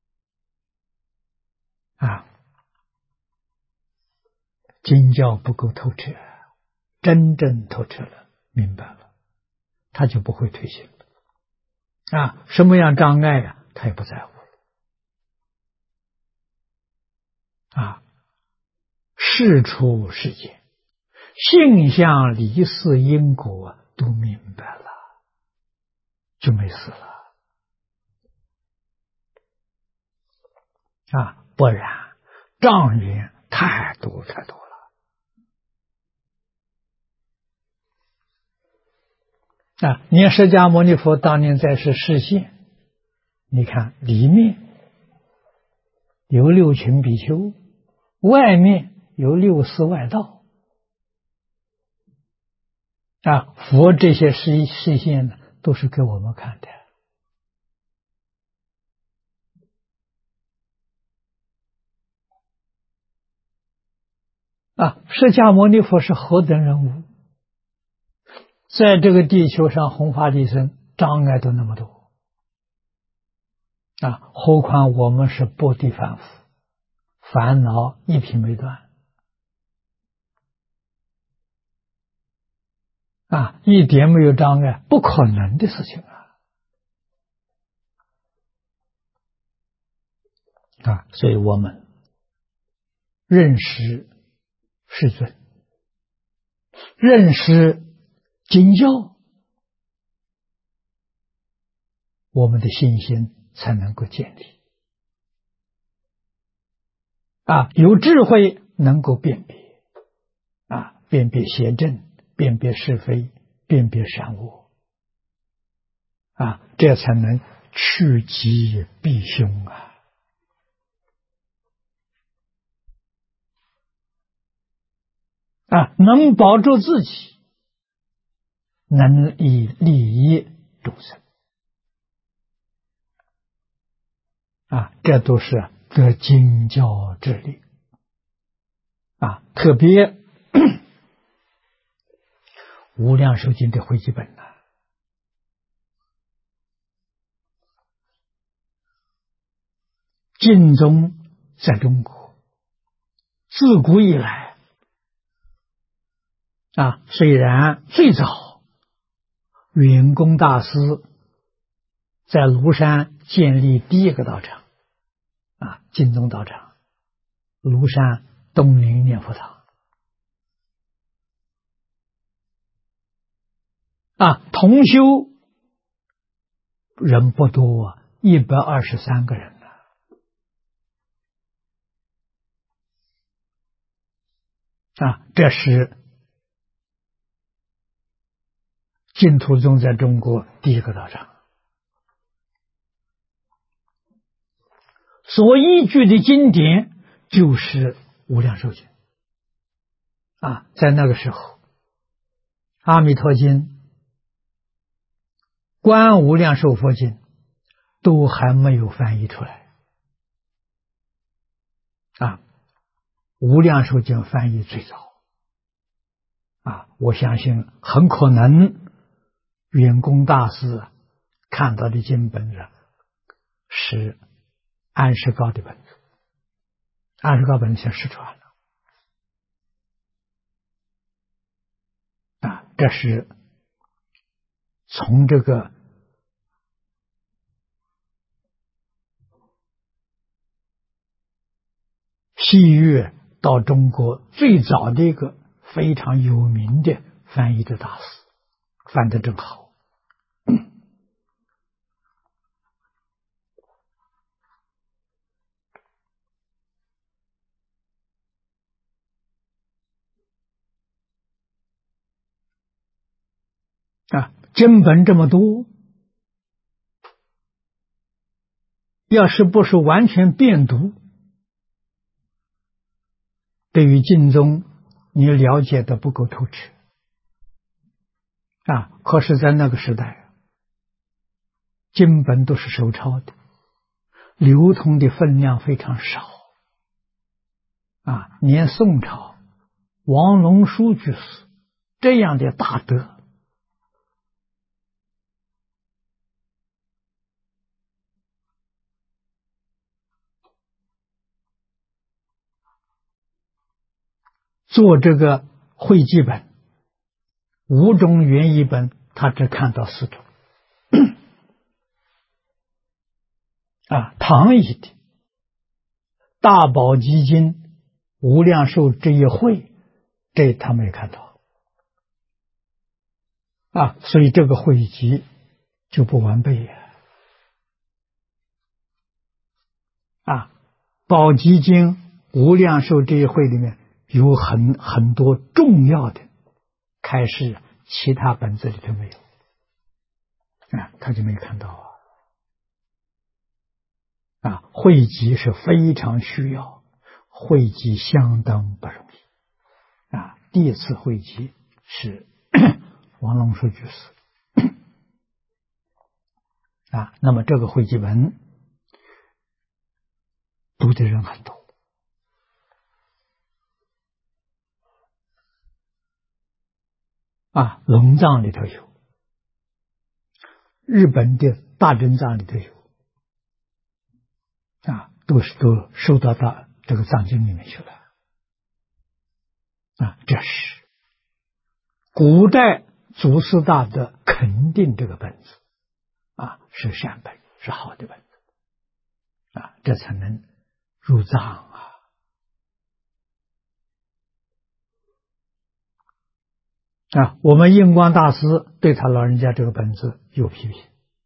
经教不够透彻，真正透彻了，明白了，他就不会退心了什么样障碍他也不在乎了事出世间，性相离事因果都明白了，就没事了不然障缘太多太多了你看释迦牟尼佛当年在世示现，你看里面有六群比丘，外面有六师外道佛这些示现呢，都是给我们看的释迦牟尼佛是何等人物，在这个地球上弘法利生，障碍都那么多何况我们是薄地凡夫，烦恼一品没断一点没有障碍，不可能的事情所以我们认识世尊，认识经教，我们的信心才能够建立有智慧能够辨别辨别邪正，辨别是非，辨别善恶这才能趋吉避凶能保住自己，能以利益众生这都是得经教之力特别无量寿经的汇集本净宗在中国自古以来虽然最早圆公大师在庐山建立第一个道场净宗道场，庐山东林念佛堂同修人不多123个人这是净土宗在中国第一个道场，所依据的经典就是无量寿经在那个时候阿弥陀经、观无量寿佛经都还没有翻译出来无量寿经翻译最早我相信很可能圆公大师看到的经本是安世高的本子，安世高本子先失传了这是从这个西域到中国最早的一个非常有名的翻译的大师，翻得真好经本这么多，要是不是完全遍读，对于净宗你了解的不够透彻可是在那个时代经本都是手抄的，流通的分量非常少连宋朝王龙书居士这样的大德做这个汇集本5种原译本，他只看到4种唐译的大宝积经、无量寿这一会，这他没看到所以这个汇集就不完备宝积经、无量寿这一会里面有很多重要的开示，其他本子里头没有他就没看到汇集是非常需要，汇集相当不容易第一次汇集是王龙书居士那么这个汇集本读的人很多龙藏里头有，日本的大正藏里头有都收到这个藏经里面去了这是古代祖师大德肯定这个本子是善本，是好的本子这才能入藏我们印光大师对他老人家这个本子有批评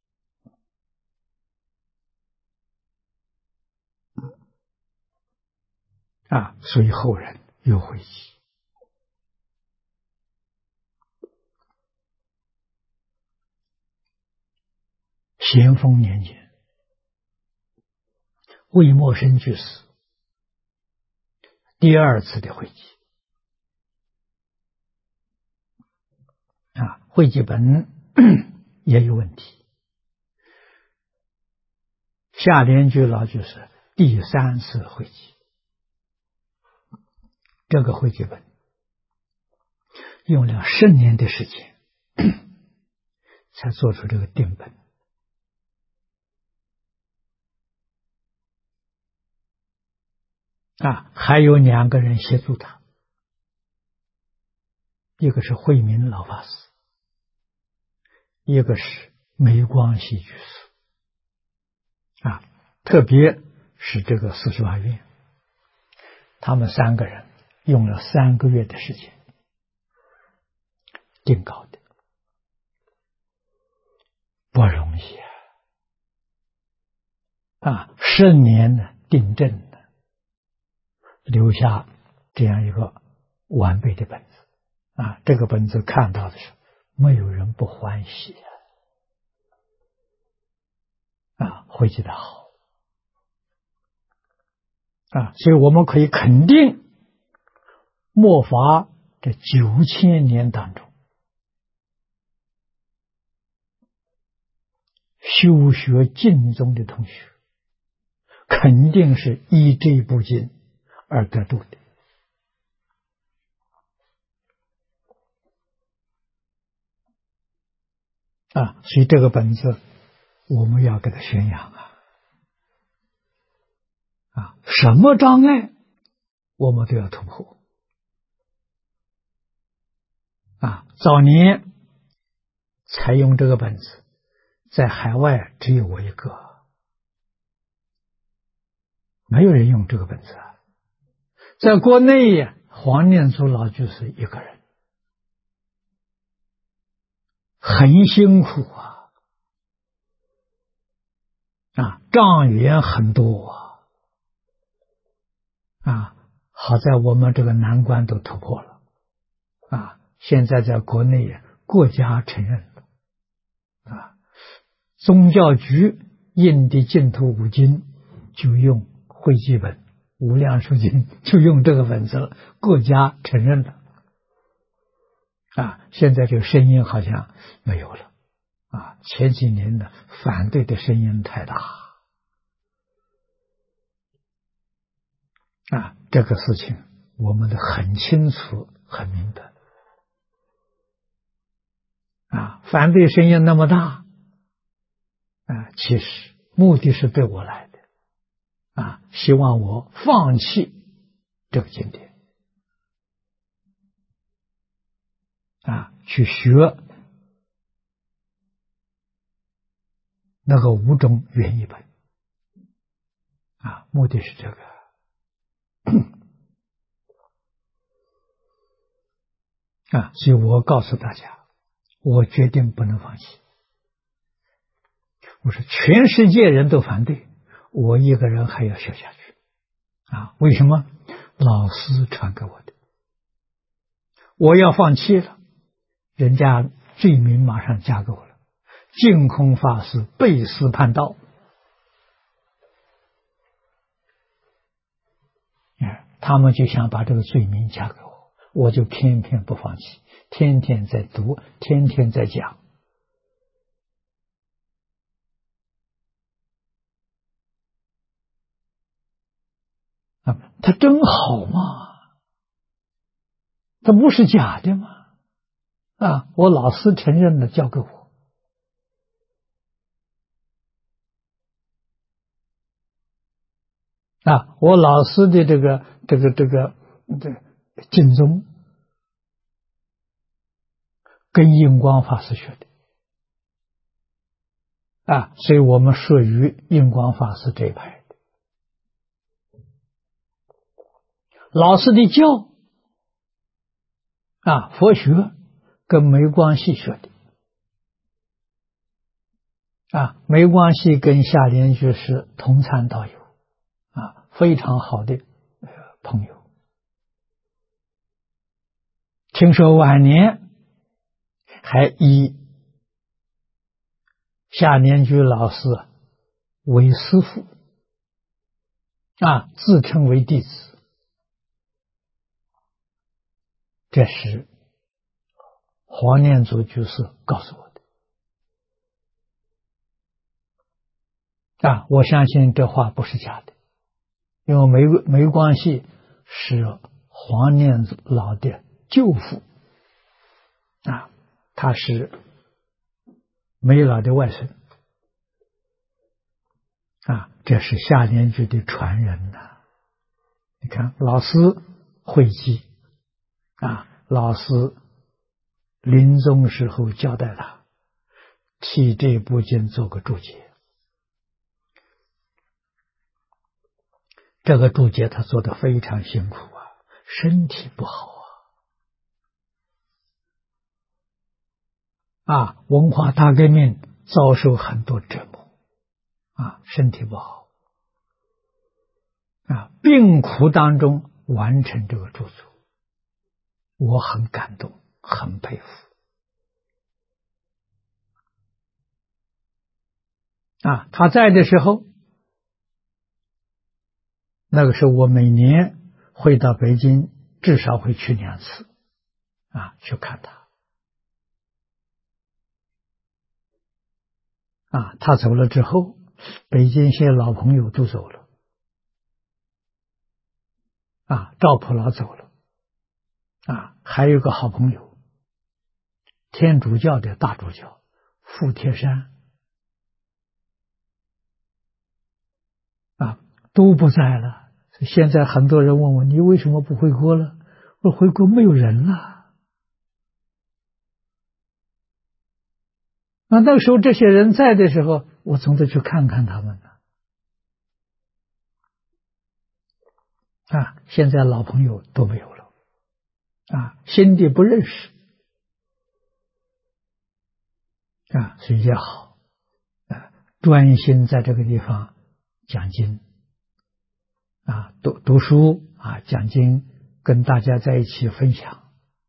所以后人有回忆咸丰年间魏默生居士第2次的会集汇集本也有问题。夏莲居老居士第3次汇集，这个汇集本用了10年的时间才做出这个定本。还有2个人协助他，一个是慧明老法师，一个是梅光系居士。特别是这个四十八愿，他们3个人用了3个月的时间定稿的，不容易10年呢订正的，留下这样一个完备的本子这个本子看到的时候，没有人不欢喜汇集的好所以我们可以肯定，末法这9000年当中，修学净宗的同学肯定是依这部经而得度的所以这个本子我们要给它宣扬什么障碍我们都要突破早年采用这个本子，在海外只有我一个，没有人用这个本子在国内黄念祖老居士一个人，很辛苦障缘很多好在我们这个难关都突破了现在在国内国家承认了宗教局印的净土五经就用汇集本，无量寿经就用这个本子了，国家承认了现在这个声音好像没有了前几年的反对的声音太大这个事情我们都很清楚很明白反对声音那么大其实目的是对我来的希望我放弃这个经典去学那个5种原译本目的是这个所以我告诉大家，我决定不能放弃。我说全世界人都反对，我一个人还要学下去为什么？老师传给我的，我要放弃了，人家罪名马上加给我了，净空法师背师叛道他们就想把这个罪名加给我，我就偏偏不放弃，天天在读，天天在讲他真好嘛，他不是假的嘛我老师承认了交给我我老师的这个净宗跟印光法师学的所以我们属于印光法师这一派的。老师的教佛学跟梅光系学的梅光系跟夏莲居士同参道友非常好的朋友。听说晚年还以夏莲居老师为师父自称为弟子， 黄念祖居士告诉我的。我相信这话不是假的，因为梅光系是黄念祖老的舅父他是梅老的外甥这是下联句的传人你看老师会记老师临终时候交代他替这部经做个注解，这个注解他做得非常辛苦身体不好文化大革命遭受很多折磨身体不好病苦当中完成这个著作，我很感动，很佩服他在的时候，那个时候我每年会到北京，至少会去2次去看他他走了之后，北京一些老朋友都走了赵普老走了还有一个好朋友天主教的大主教傅铁山都不在了。现在很多人问我，你为什么不回国了？我说回国没有人了。那个时候这些人在的时候，我总得去看看他们现在老朋友都没有了新的不认识所以也好专心在这个地方讲经读书讲经，跟大家在一起分享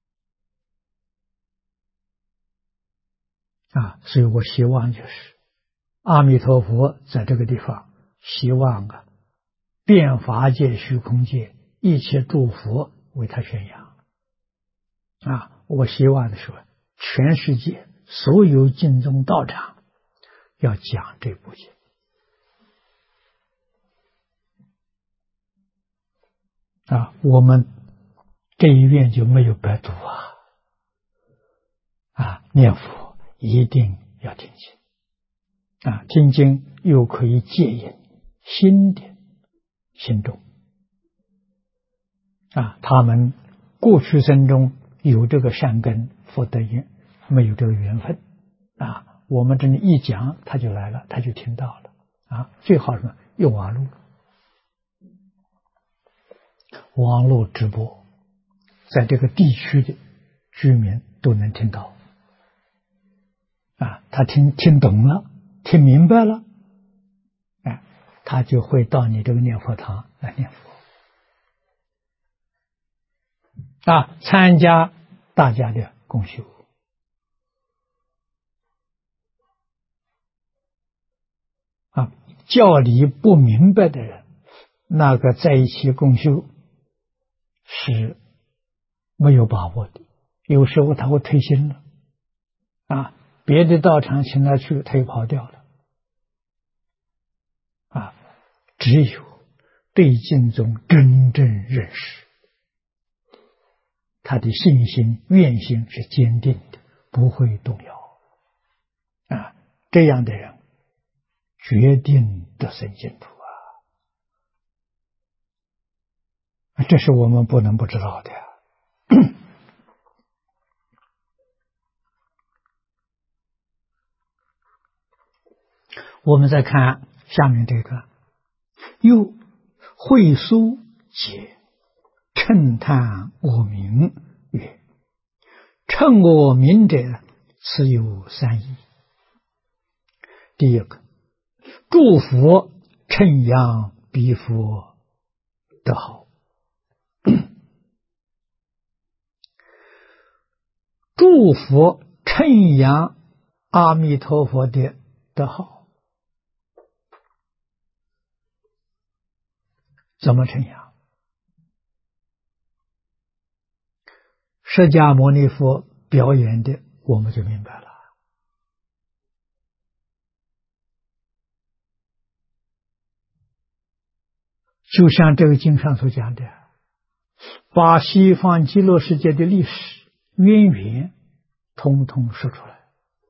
所以我希望就是阿弥陀佛在这个地方，希望遍法界虚空界一切诸佛为他宣扬我希望的是全世界所有经宗道场要讲这部经我们这一愿就没有白读念佛一定要听经听经又可以戒引心的心中他们过去生中有这个善根福德因，没有这个缘分我们这里一讲他就来了，他就听到了最好什么用网络直播，在这个地区的居民都能听到他听懂了，听明白了他就会到你这个念佛堂来念佛参加大家的共修教理不明白的人，那个在一起共修是没有把握的，有时候他会退心了别的道场请他去，他又跑掉了只有对经宗真正认识，他的信心愿心是坚定的，不会动摇这样的人决定得生净土这是我们不能不知道的我们再看下面这个，又会疏解称叹我名曰：称我名者，此有3义。第一个，祝福称扬彼佛德好，祝福称扬阿弥陀佛的德好。怎么称扬？释迦牟尼佛表演的，我们就明白了。就像这个经上所讲的，把西方极乐世界的历史渊源统统说出来。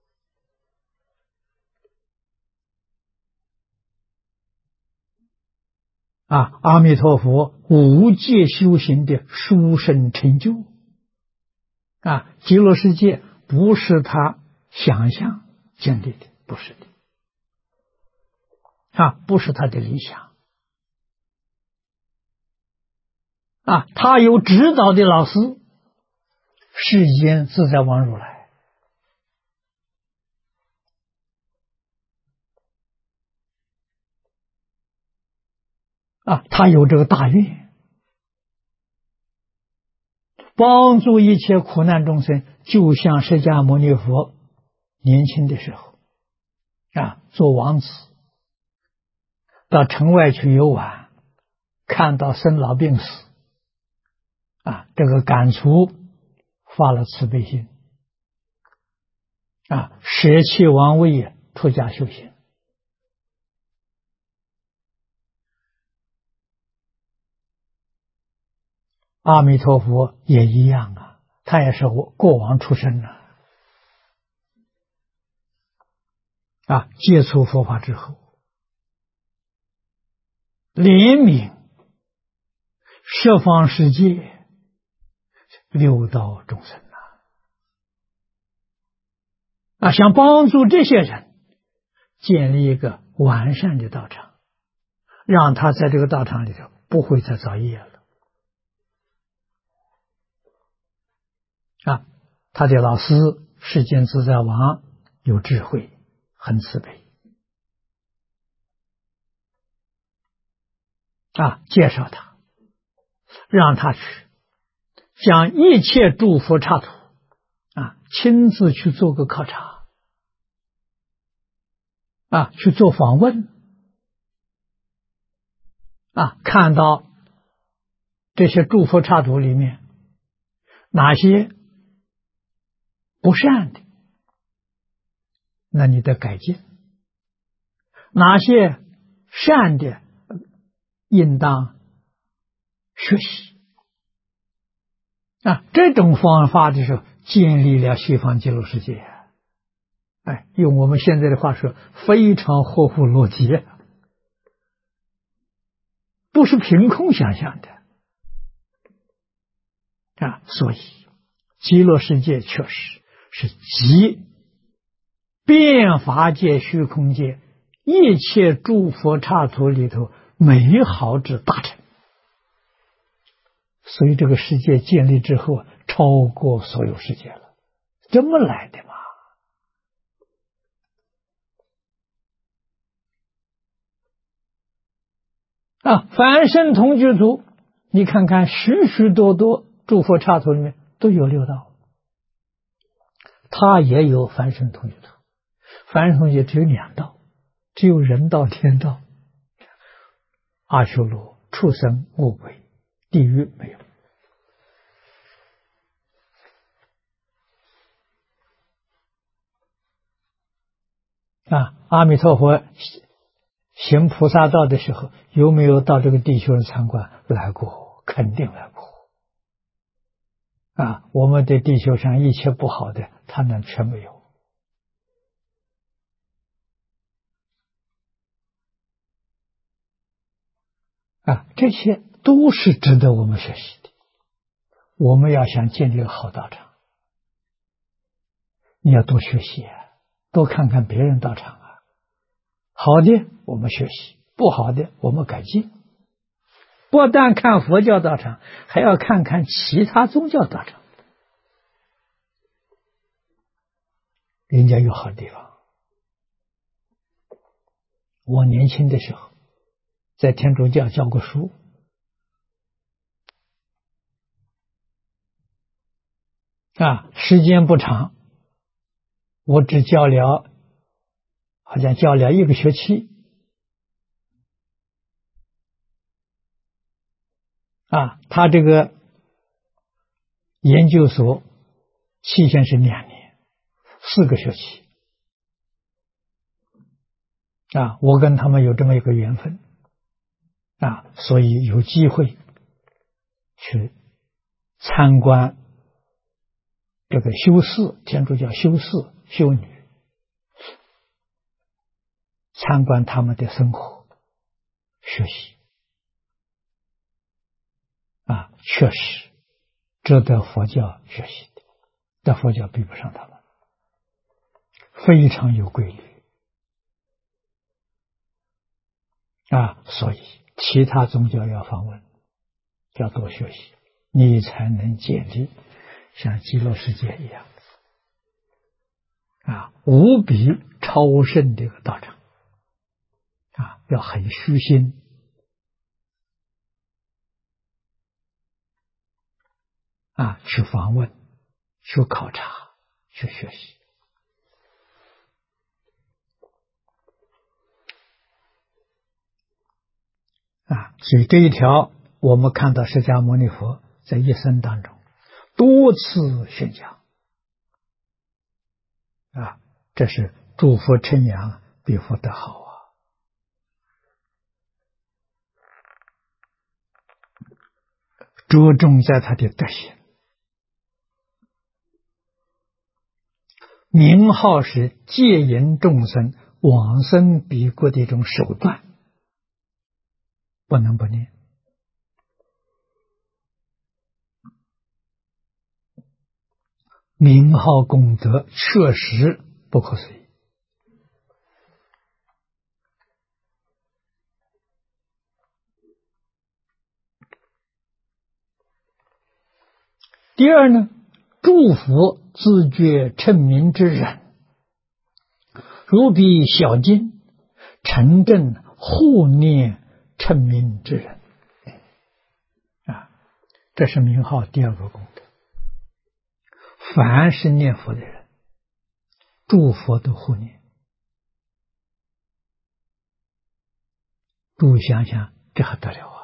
阿弥陀佛无界修行的殊胜成就。极乐世界不是他想象建立的，不是的。不是他的理想。他有指导的老师，世间自在王如来。他有这个大愿，帮助一切苦难众生，就像释迦牟尼佛年轻的时候，做王子，到城外去游玩，看到生老病死，这个感触，发了慈悲心，舍弃王位，出家修行。阿弥陀佛也一样他也是过王出身接触佛法之后，怜悯十方世界六道众生想帮助这些人建立一个完善的道场，让他在这个道场里头不会再造业了。他的老师世间自在王有智慧，很慈悲，介绍他，让他去将一切诸佛刹土亲自去做个考察，去做访问，看到这些诸佛刹土里面哪些不善的，那你得改进；哪些善的，应当学习。这种方法的时候，建立了西方极乐世界。用我们现在的话说，非常合乎逻辑，不是凭空想象的。所以极乐世界确实是集遍法界虚空界一切诸佛刹土里头美好之大成，所以这个世界建立之后超过所有世界了，这么来的嘛。凡圣同居土，你看看许许多多诸佛刹土里面都有六道，它也有凡圣同居土。凡圣同居只有两道，只有人道、天道，阿修罗、畜生、恶鬼、地狱没有。阿弥陀佛行菩萨道的时候，有没有到这个地球上参观？来过，肯定来过。我们的地球上一切不好的，他那全没有。这些都是值得我们学习的。我们要想建立好道场，你要多学习多看看别人道场好的我们学习，不好的我们改进。不但看佛教道场，还要看看其他宗教道场，人家有好地方。我年轻的时候在天主教教过书，时间不长，我只教了好像教了1个学期他这个研究所期限是2年，4个学期。我跟他们有这么一个缘分，所以有机会去参观这个修寺，天主教修寺修女，参观他们的生活，学习，确实值得佛教学习的，但佛教比不上他们，非常有规律。所以其他宗教要访问，要多学习，你才能建立像极乐世界一样无比超胜的一个道场要很虚心去访问，去考察，去学习。所以这一条我们看到释迦牟尼佛在一生当中多次宣讲这是诸佛称扬，比佛德好着重在他的德行。名号是戒引众生往生彼国的一种手段，不能不念。名号功德确实不可思议。第二呢，祝福自觉称名之人，如彼小经成正护念称名之人这是名号第二个功德。凡是念佛的人，诸佛都护念。诸位想想，这还得了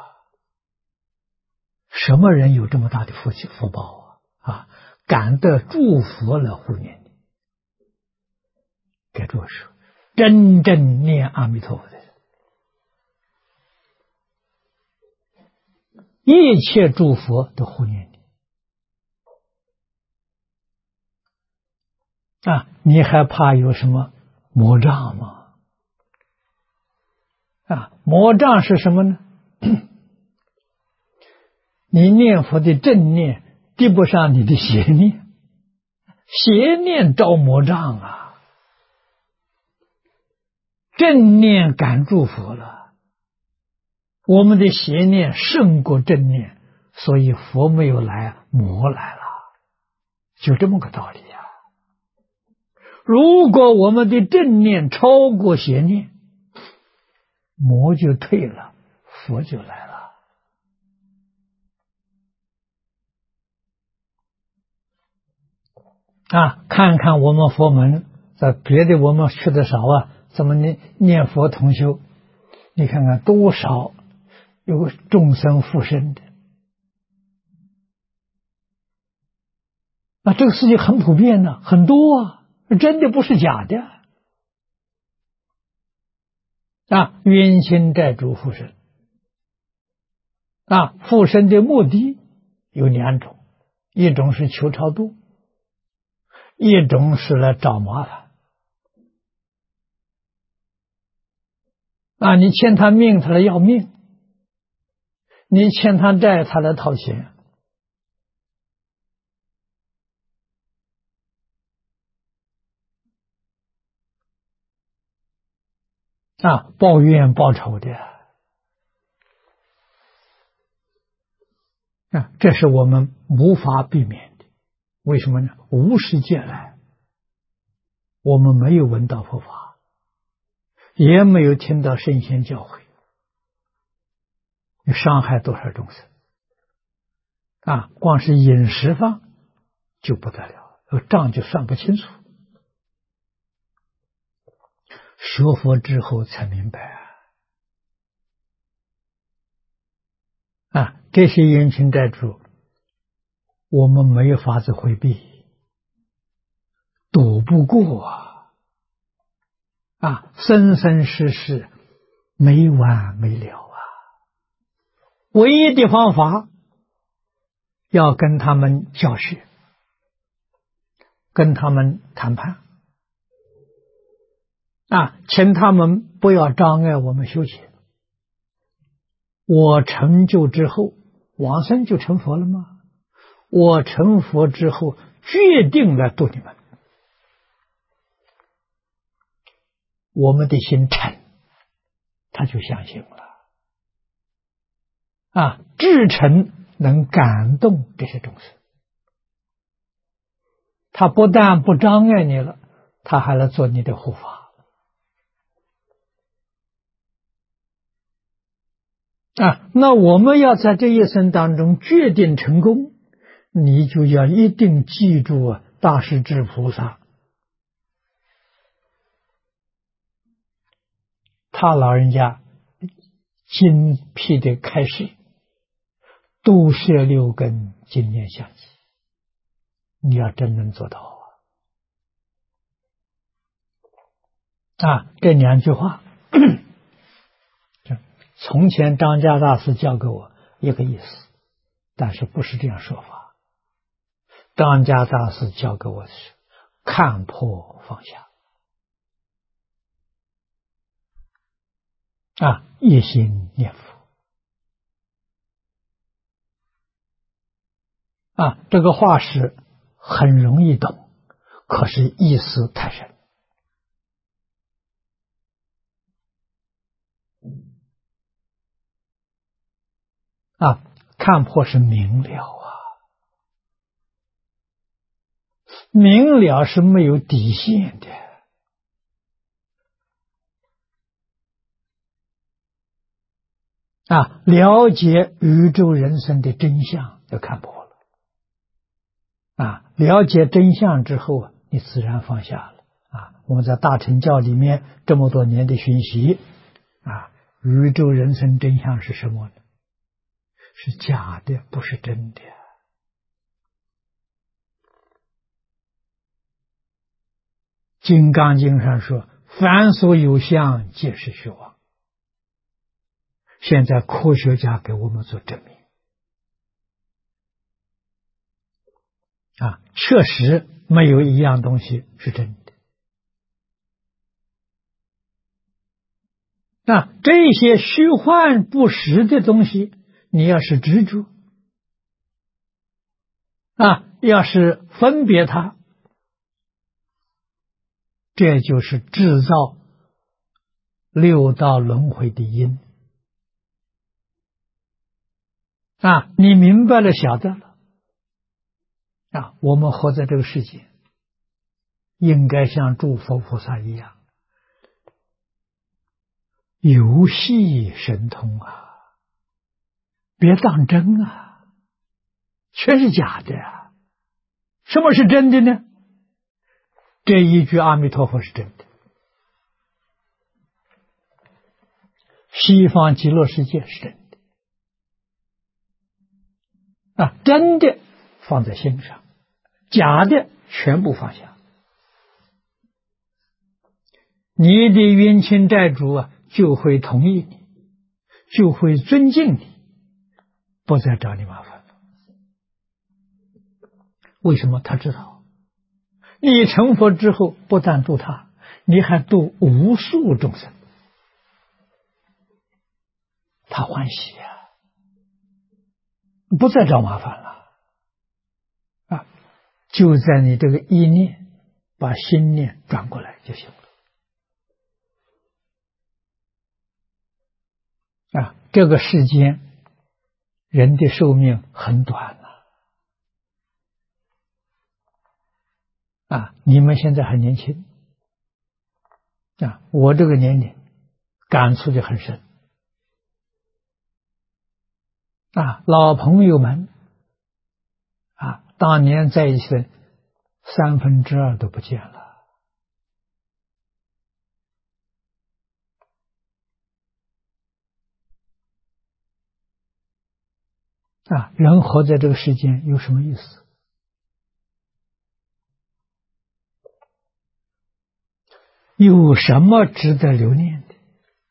什么人有这么大的福气福报感得诸佛来护念你？给诸位说，真正念阿弥陀佛的人，一切诸佛都护念你你还怕有什么魔障吗？魔障是什么呢？你念佛的正念抵不上你的邪念，邪念招魔障正念感祝福了，我们的邪念胜过正念，所以佛没有来，魔来了，就这么个道理如果我们的正念超过邪念，魔就退了，佛就来了看看我们佛门，在别的我们去的少怎么念佛同修，你看看多少有众生复生的这个事情很普遍很多真的不是假的冤亲债主复生复生的目的有2种，一种是求超度，一种是来找麻烦你欠他命，他来要命；你欠他债，他来讨钱抱怨报仇的这是我们无法避免的。为什么呢？无始劫来我们没有闻到佛法，也没有听到圣贤教诲，你伤害多少众生光是饮食上就不得了，账就算不清楚。学佛之后才明白这些冤亲债主我们没有法子回避不过生生世世没完没了啊！唯一的方法要跟他们教学，跟他们谈判请他们不要障碍我们修行。我成就之后，往生就成佛了吗？我成佛之后，决定来度你们。我们的心诚，他就相信了至诚能感动这些众生。他不但不障碍你了，他还来做你的护法那我们要在这一生当中决定成功，你就要一定记住大势至菩萨，他老人家精辟的开示，度摄六根，经念相继，你要真能做到这两句话从前张家大师教给我一个意思，但是不是这样说法。张家大师教给我的是看破放下一心念佛这个话是很容易懂，可是意思太深看破是明了明了是没有底线的了解宇宙人生的真相就看破了了解真相之后你自然放下了我们在大乘教里面这么多年的学习宇宙人生真相是什么呢？是假的，不是真的金刚经上说凡所有相皆是虚妄，现在科学家给我们做证明确实没有一样东西是真的这些虚幻不实的东西你要是执着要是分别它，这就是制造六道轮回的因你明白了晓得了我们活在这个世界应该像诸佛菩萨一样游戏神通别当真全是假的什么是真的呢？这一句阿弥陀佛是真的，西方极乐世界是真的真的放在心上，假的全部放下，你的冤亲债主就会同意你，就会尊敬你，不再找你麻烦。为什么？他知道你成佛之后不但度他，你还度无数众生，他欢喜不再找麻烦了就在你这个意念把心念转过来就行了这个世间人的寿命很短你们现在很年轻我这个年龄感触就很深老朋友们当年在一起的2/3都不见了人活在这个世间有什么意思？ 有什么值得留念的？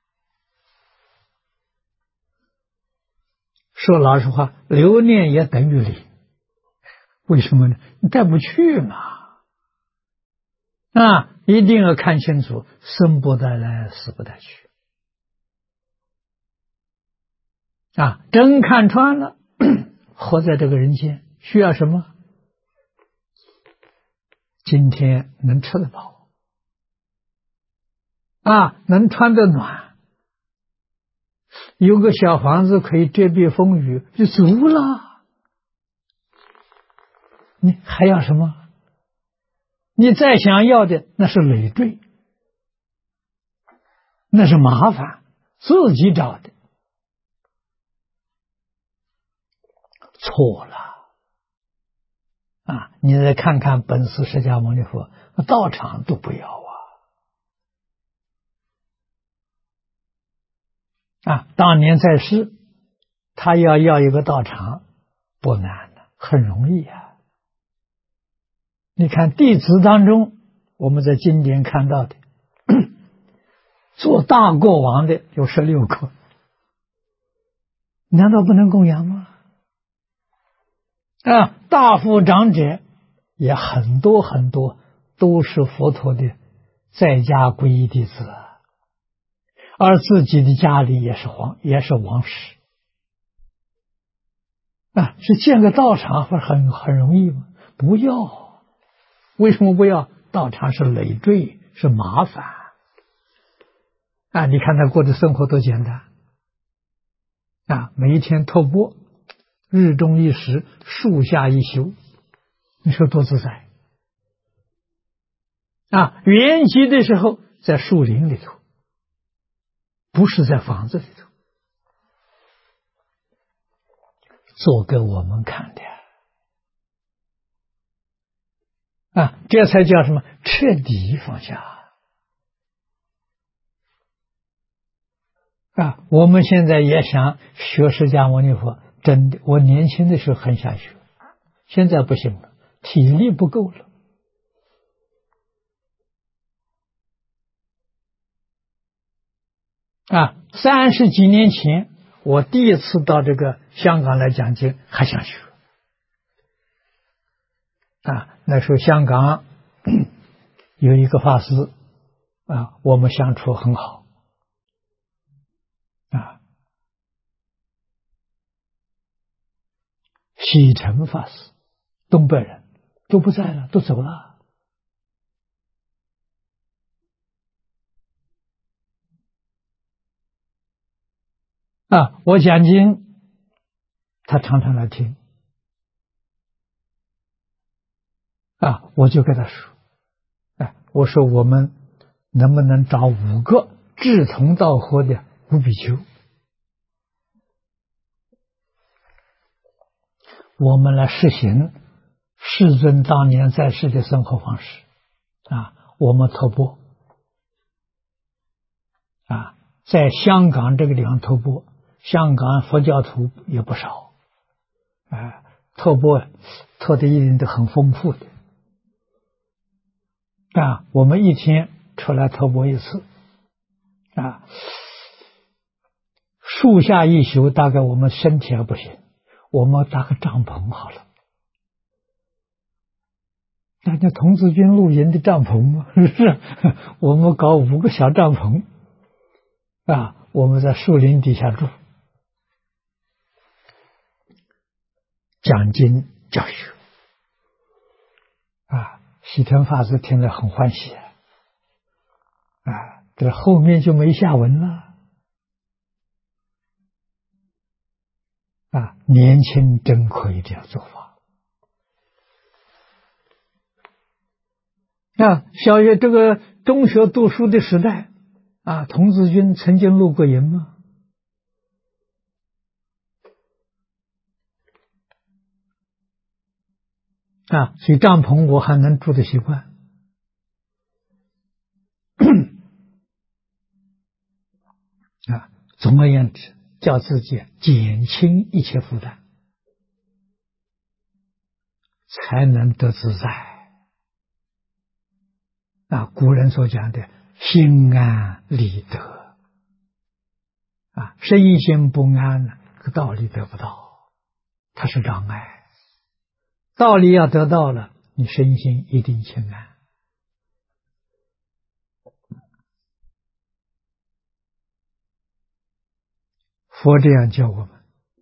说老实话，留念也等于离。为什么呢？你带不去嘛。一定要看清楚，生不带来，死不带去。真看穿了，活在这个人间需要什么？今天能吃得饱，能穿得暖，有个小房子可以遮蔽风雨，就足了。你还要什么？你再想要的，那是累赘，那是麻烦，自己找的。错了你再看看本师释迦牟尼佛，道场都不要当年在世，他要一个道场不难的，很容易你看弟子当中，我们在经典看到的做大国王的有16个，难道不能供养吗？大富长者也很多很多，都是佛陀的在家皈依弟子，而自己的家里也是王室是建个道场很容易吗？不要。为什么不要？道场是累赘，是麻烦你看他过的生活多简单每一天托钵，日中一时，树下一宿，你说多自在圆寂的时候在树林里头，不是在房子里头，做给我们看的这才叫什么？彻底放下我们现在也想学释迦牟尼佛，真的，我年轻的时候很想学，现在不行了，体力不够了30几年前，我第一次到这个香港来讲经，还想学那时候香港有一个法师我们相处很好喜澄法师，东北人，都不在了，都走了我讲经他常常来听我就跟他说我说我们能不能找5个志同道合的五比丘，我们来实行世尊当年在世的生活方式我们托钵在香港这个地方托钵，香港佛教徒也不少托钵托的一定都很丰富的我们一天出来托钵一次树下一宿，大概我们身体还不行，我们搭个帐篷好了。大家童子军露营的帐篷吗？是，我们搞5个小帐篷我们在树林底下住，讲经教学喜天法师听了很欢喜这后面就没下文了年轻真可以这样做法小学这个中学读书的时代童子军曾经露过营吗？所以帐篷我还能住的习惯总而言之，叫自己减轻一切负担，才能得自在古人所讲的心安理得啊，身心不安呢，这个道理得不到，它是障碍。道理要得到了，你身心一定清安。佛这样教我们，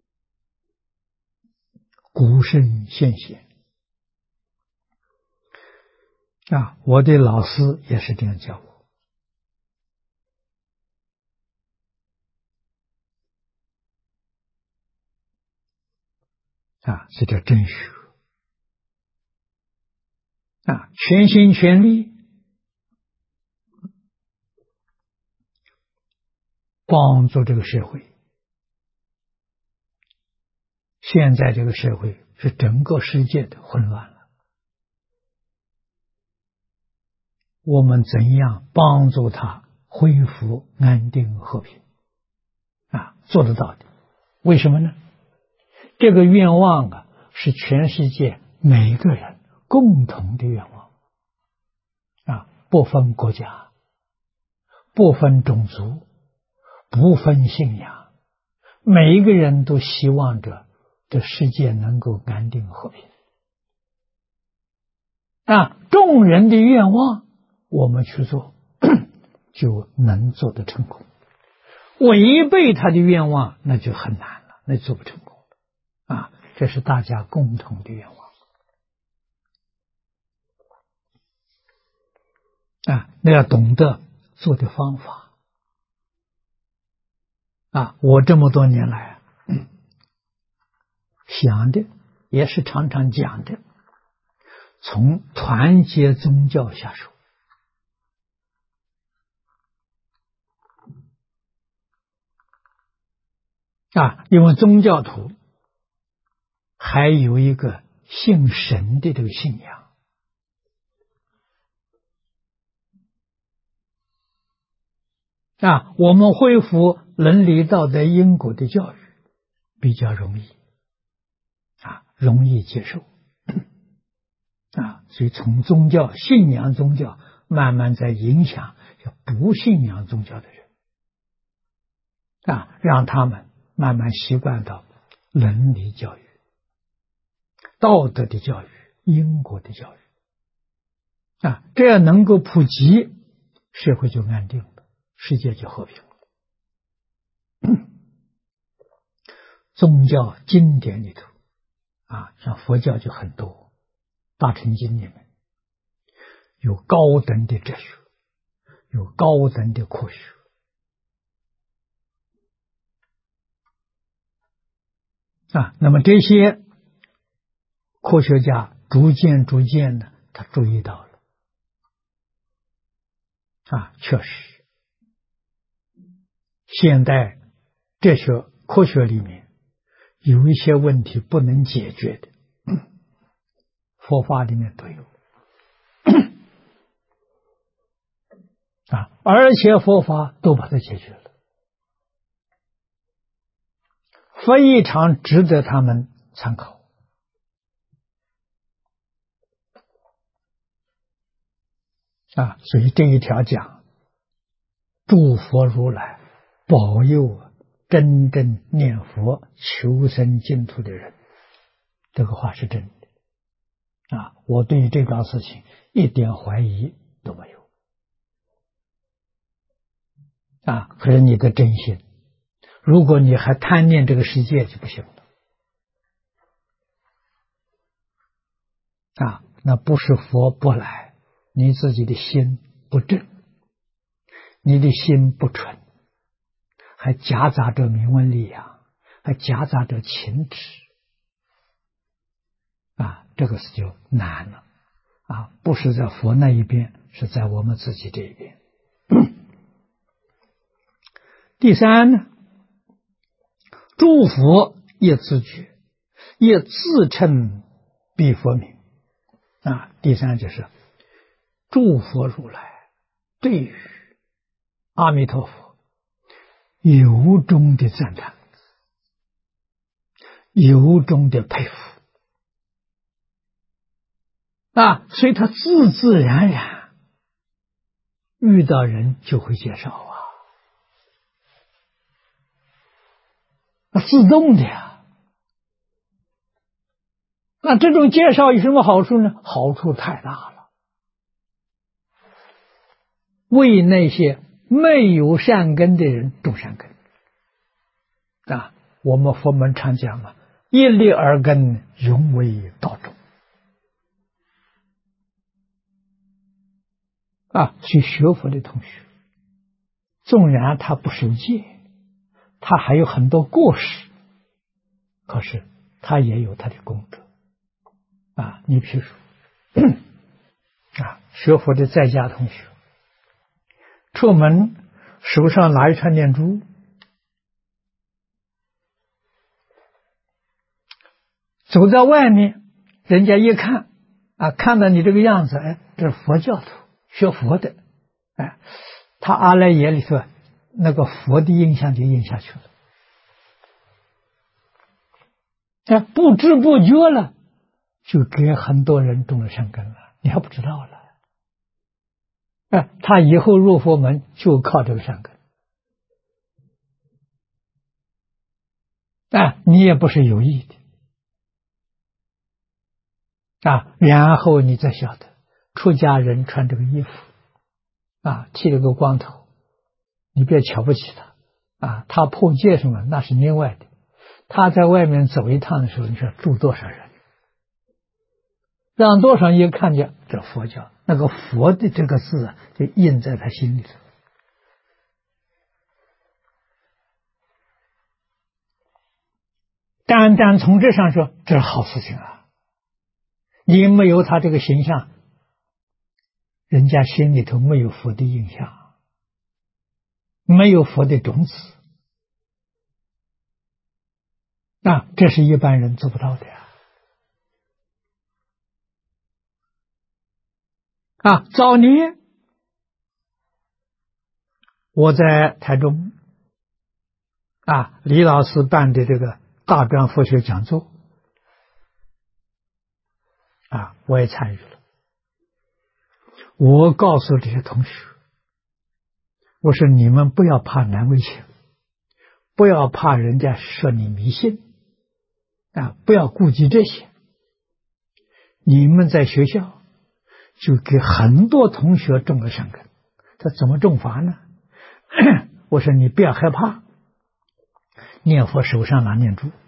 古圣先贤啊，我的老师也是这样教我啊，这叫真学啊，全心全力帮助这个社会。现在这个社会是整个世界的混乱了，我们怎样帮助他恢复安定和平啊？做得到的。为什么呢？这个愿望啊，是全世界每个人共同的愿望啊，不分国家，不分种族，不分信仰，每一个人都希望着这世界能够安定和平啊，众人的愿望我们去做就能做得成功，违背他的愿望那就很难了，那做不成功啊，这是大家共同的愿望啊，那要懂得做的方法啊，我这么多年来想的也是常常讲的，从团结宗教下手啊，因为宗教徒还有一个信神的这个信仰啊，我们恢复伦理道德因果的教育比较容易啊，容易接受啊，所以从宗教信仰宗教慢慢在影响不信仰宗教的人啊，让他们慢慢习惯到伦理教育、道德的教育、因果的教育啊，这样能够普及，社会就安定了，世界就和平了。宗教经典里头啊，像佛教就很多，大乘经里面有高等的哲学，有高等的科学啊，那么这些科学家逐渐的他注意到了啊，确实现代哲学科学里面有一些问题不能解决的，佛法里面都有啊，而且佛法都把它解决了，非常值得他们参考啊。所以这一条讲，诸佛如来保佑真正念佛求生净土的人，这个话是真的啊！我对于这桩事情一点怀疑都没有啊！可是你的真心，如果你还贪念这个世界就不行了啊！那不是佛不来，你自己的心不正，你的心不纯，还夹杂着名闻利养，还夹杂着情执啊，这个事就难了啊！不是在佛那一边，是在我们自己这一边。第三呢，诸佛也自觉，也自称彼佛名啊。第三就是诸佛如来对于阿弥陀佛由衷的赞叹，由衷的佩服啊，所以他自然遇到人就会介绍自动的呀。那这种介绍有什么好处呢？好处太大了，为那些没有善根的人种善根我们佛门常讲嘛，一粒耳根，永为道种去学佛的同学，纵然他不守戒，他还有很多过失，可是他也有他的功德你比如说学佛的在家同学，出门手上拿一串念珠，走在外面，人家一看看到你这个样子，这是佛教徒，学佛的，他阿赖耶里头那个佛的印象就印下去了，不知不觉了，就给很多人种了善根了，你还不知道了。他以后入佛门就靠这个善根你也不是有意的然后你再晓得，出家人穿这个衣服剃了个光头，你别瞧不起他他破戒什么那是另外的，他在外面走一趟的时候，你说住多少人，让多少人一看见这佛教，那个佛的这个字就印在他心里头。单单从这上说，这是好事情你没有他这个形象，人家心里头没有佛的印象，没有佛的种子这是一般人做不到的早年我在台中李老师办的这个大专佛学讲座我也参与了。我告诉这些同学，我说你们不要怕难为情，不要怕人家说你迷信不要顾及这些，你们在学校就给很多同学种了善根。他怎么种法呢？我说你不要害怕，念佛手上拿念珠，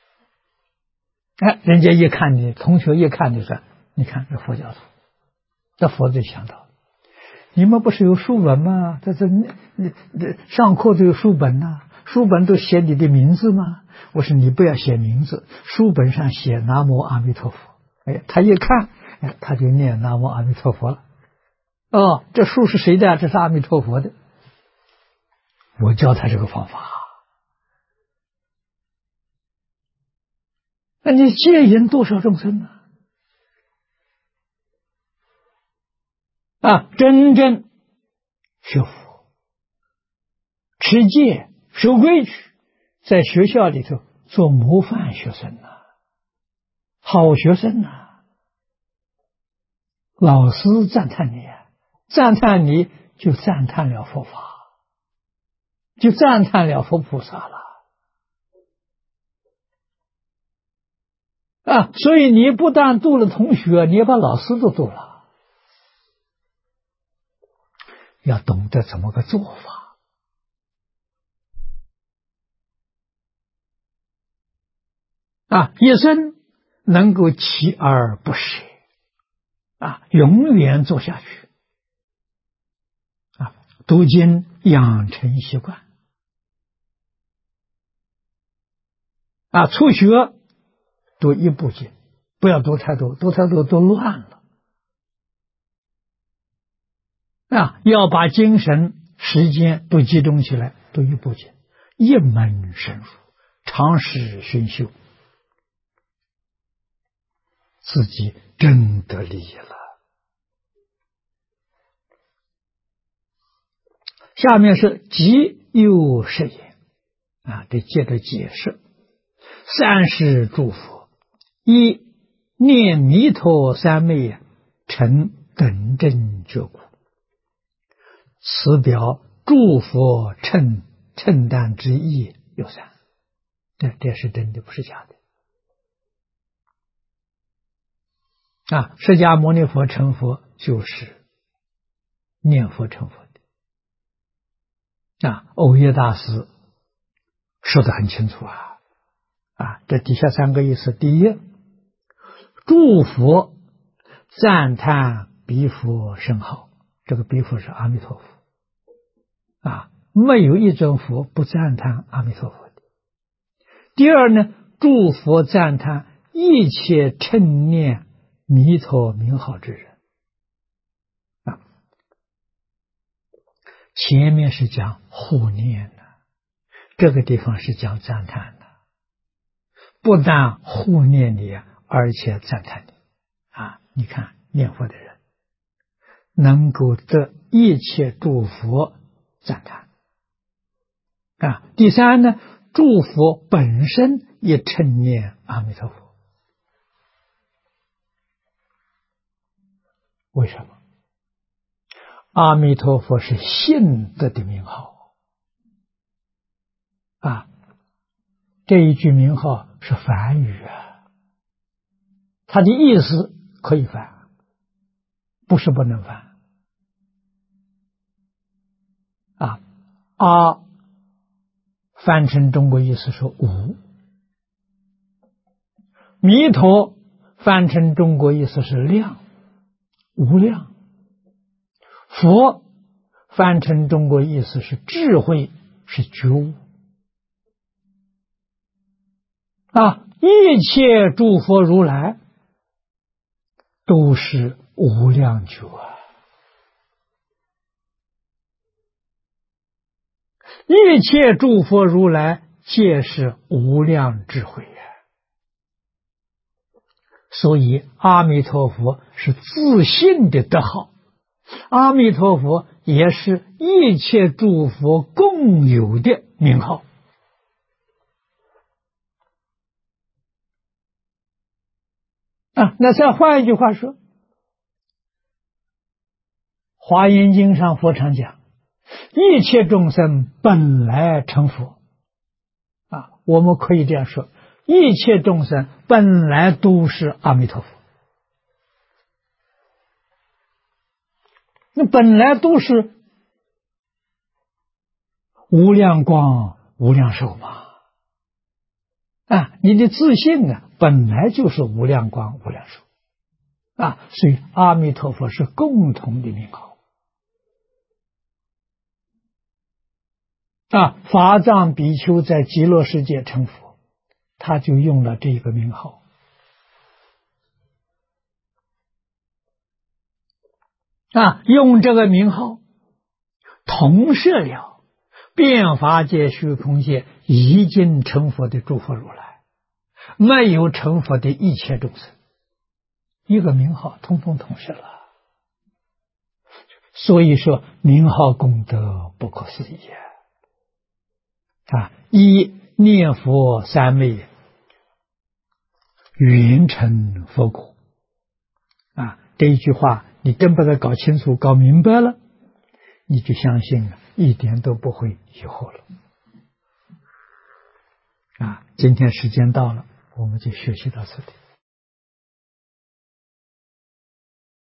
人家一看你，同学一看就说，你看这佛教徒，这佛就想到，你们不是有书本吗？这上课都有书本书本都写你的名字吗？我说你不要写名字，书本上写南无阿弥陀佛。他一看，他就念南无阿弥陀佛了。这书是谁的？这是阿弥陀佛的。我教他这个方法。那你戒引多少众生呢？真正学佛、持戒、守规矩，在学校里头做模范学生好学生老师赞叹你赞叹你就赞叹了佛法，就赞叹了佛菩萨了所以你不但度了同学，你也把老师都度了。要懂得怎么个做法一生能够锲而不舍永远做下去读经养成习惯初学读一部经，不要读太多，读太多都乱了要把精神时间都集中起来，读一部经，一门深入，长时熏修，自己真得利益了。下面是即又是也得接着解释。三世诸佛，一念弥陀三昧成等正觉故， 此表诸佛称担之意有三。这是真的，不是假的。释迦牟尼佛成佛就是念佛成佛的。耦业大师说得很清楚这底下三个意思：第一，诸佛赞叹彼佛甚好，这个彼佛是阿弥陀佛没有一尊佛不赞叹阿弥陀佛的。第二呢，诸佛赞叹一切称念弥陀名号之人。前面是讲护念的，这个地方是讲赞叹的，不但护念你，而且赞叹你你看念佛的人能够得一切诸佛赞叹第三呢，诸佛本身也称念阿弥陀佛。为什么？阿弥陀佛是信德的名号这一句名号是梵语它的意思可以翻，不是不能翻阿翻成中国意思是无，弥陀翻成中国意思是量，无量。佛翻成中国意思是智慧，是觉悟一切诸佛如来都是无量觉一切诸佛如来皆是无量智慧所以阿弥陀佛是自信的德号，阿弥陀佛也是一切诸佛共有的名号那再换一句话说，华严经上佛常讲一切众生本来成佛我们可以这样说，一切众生本来都是阿弥陀佛，那本来都是无量光无量寿嘛你的自信本来就是无量光无量寿所以阿弥陀佛是共同的名号法藏比丘在极乐世界成佛，他就用了这个名号用这个名号同摄了遍法界虚空界已经成佛的诸佛如来，没有成佛的一切众生，一个名号通通同摄了。所以说名号功德不可思议一念佛三昧圆成佛果这一句话你真把它搞清楚搞明白了，你就相信了，一点都不会疑惑了今天时间到了，我们就学习到这里。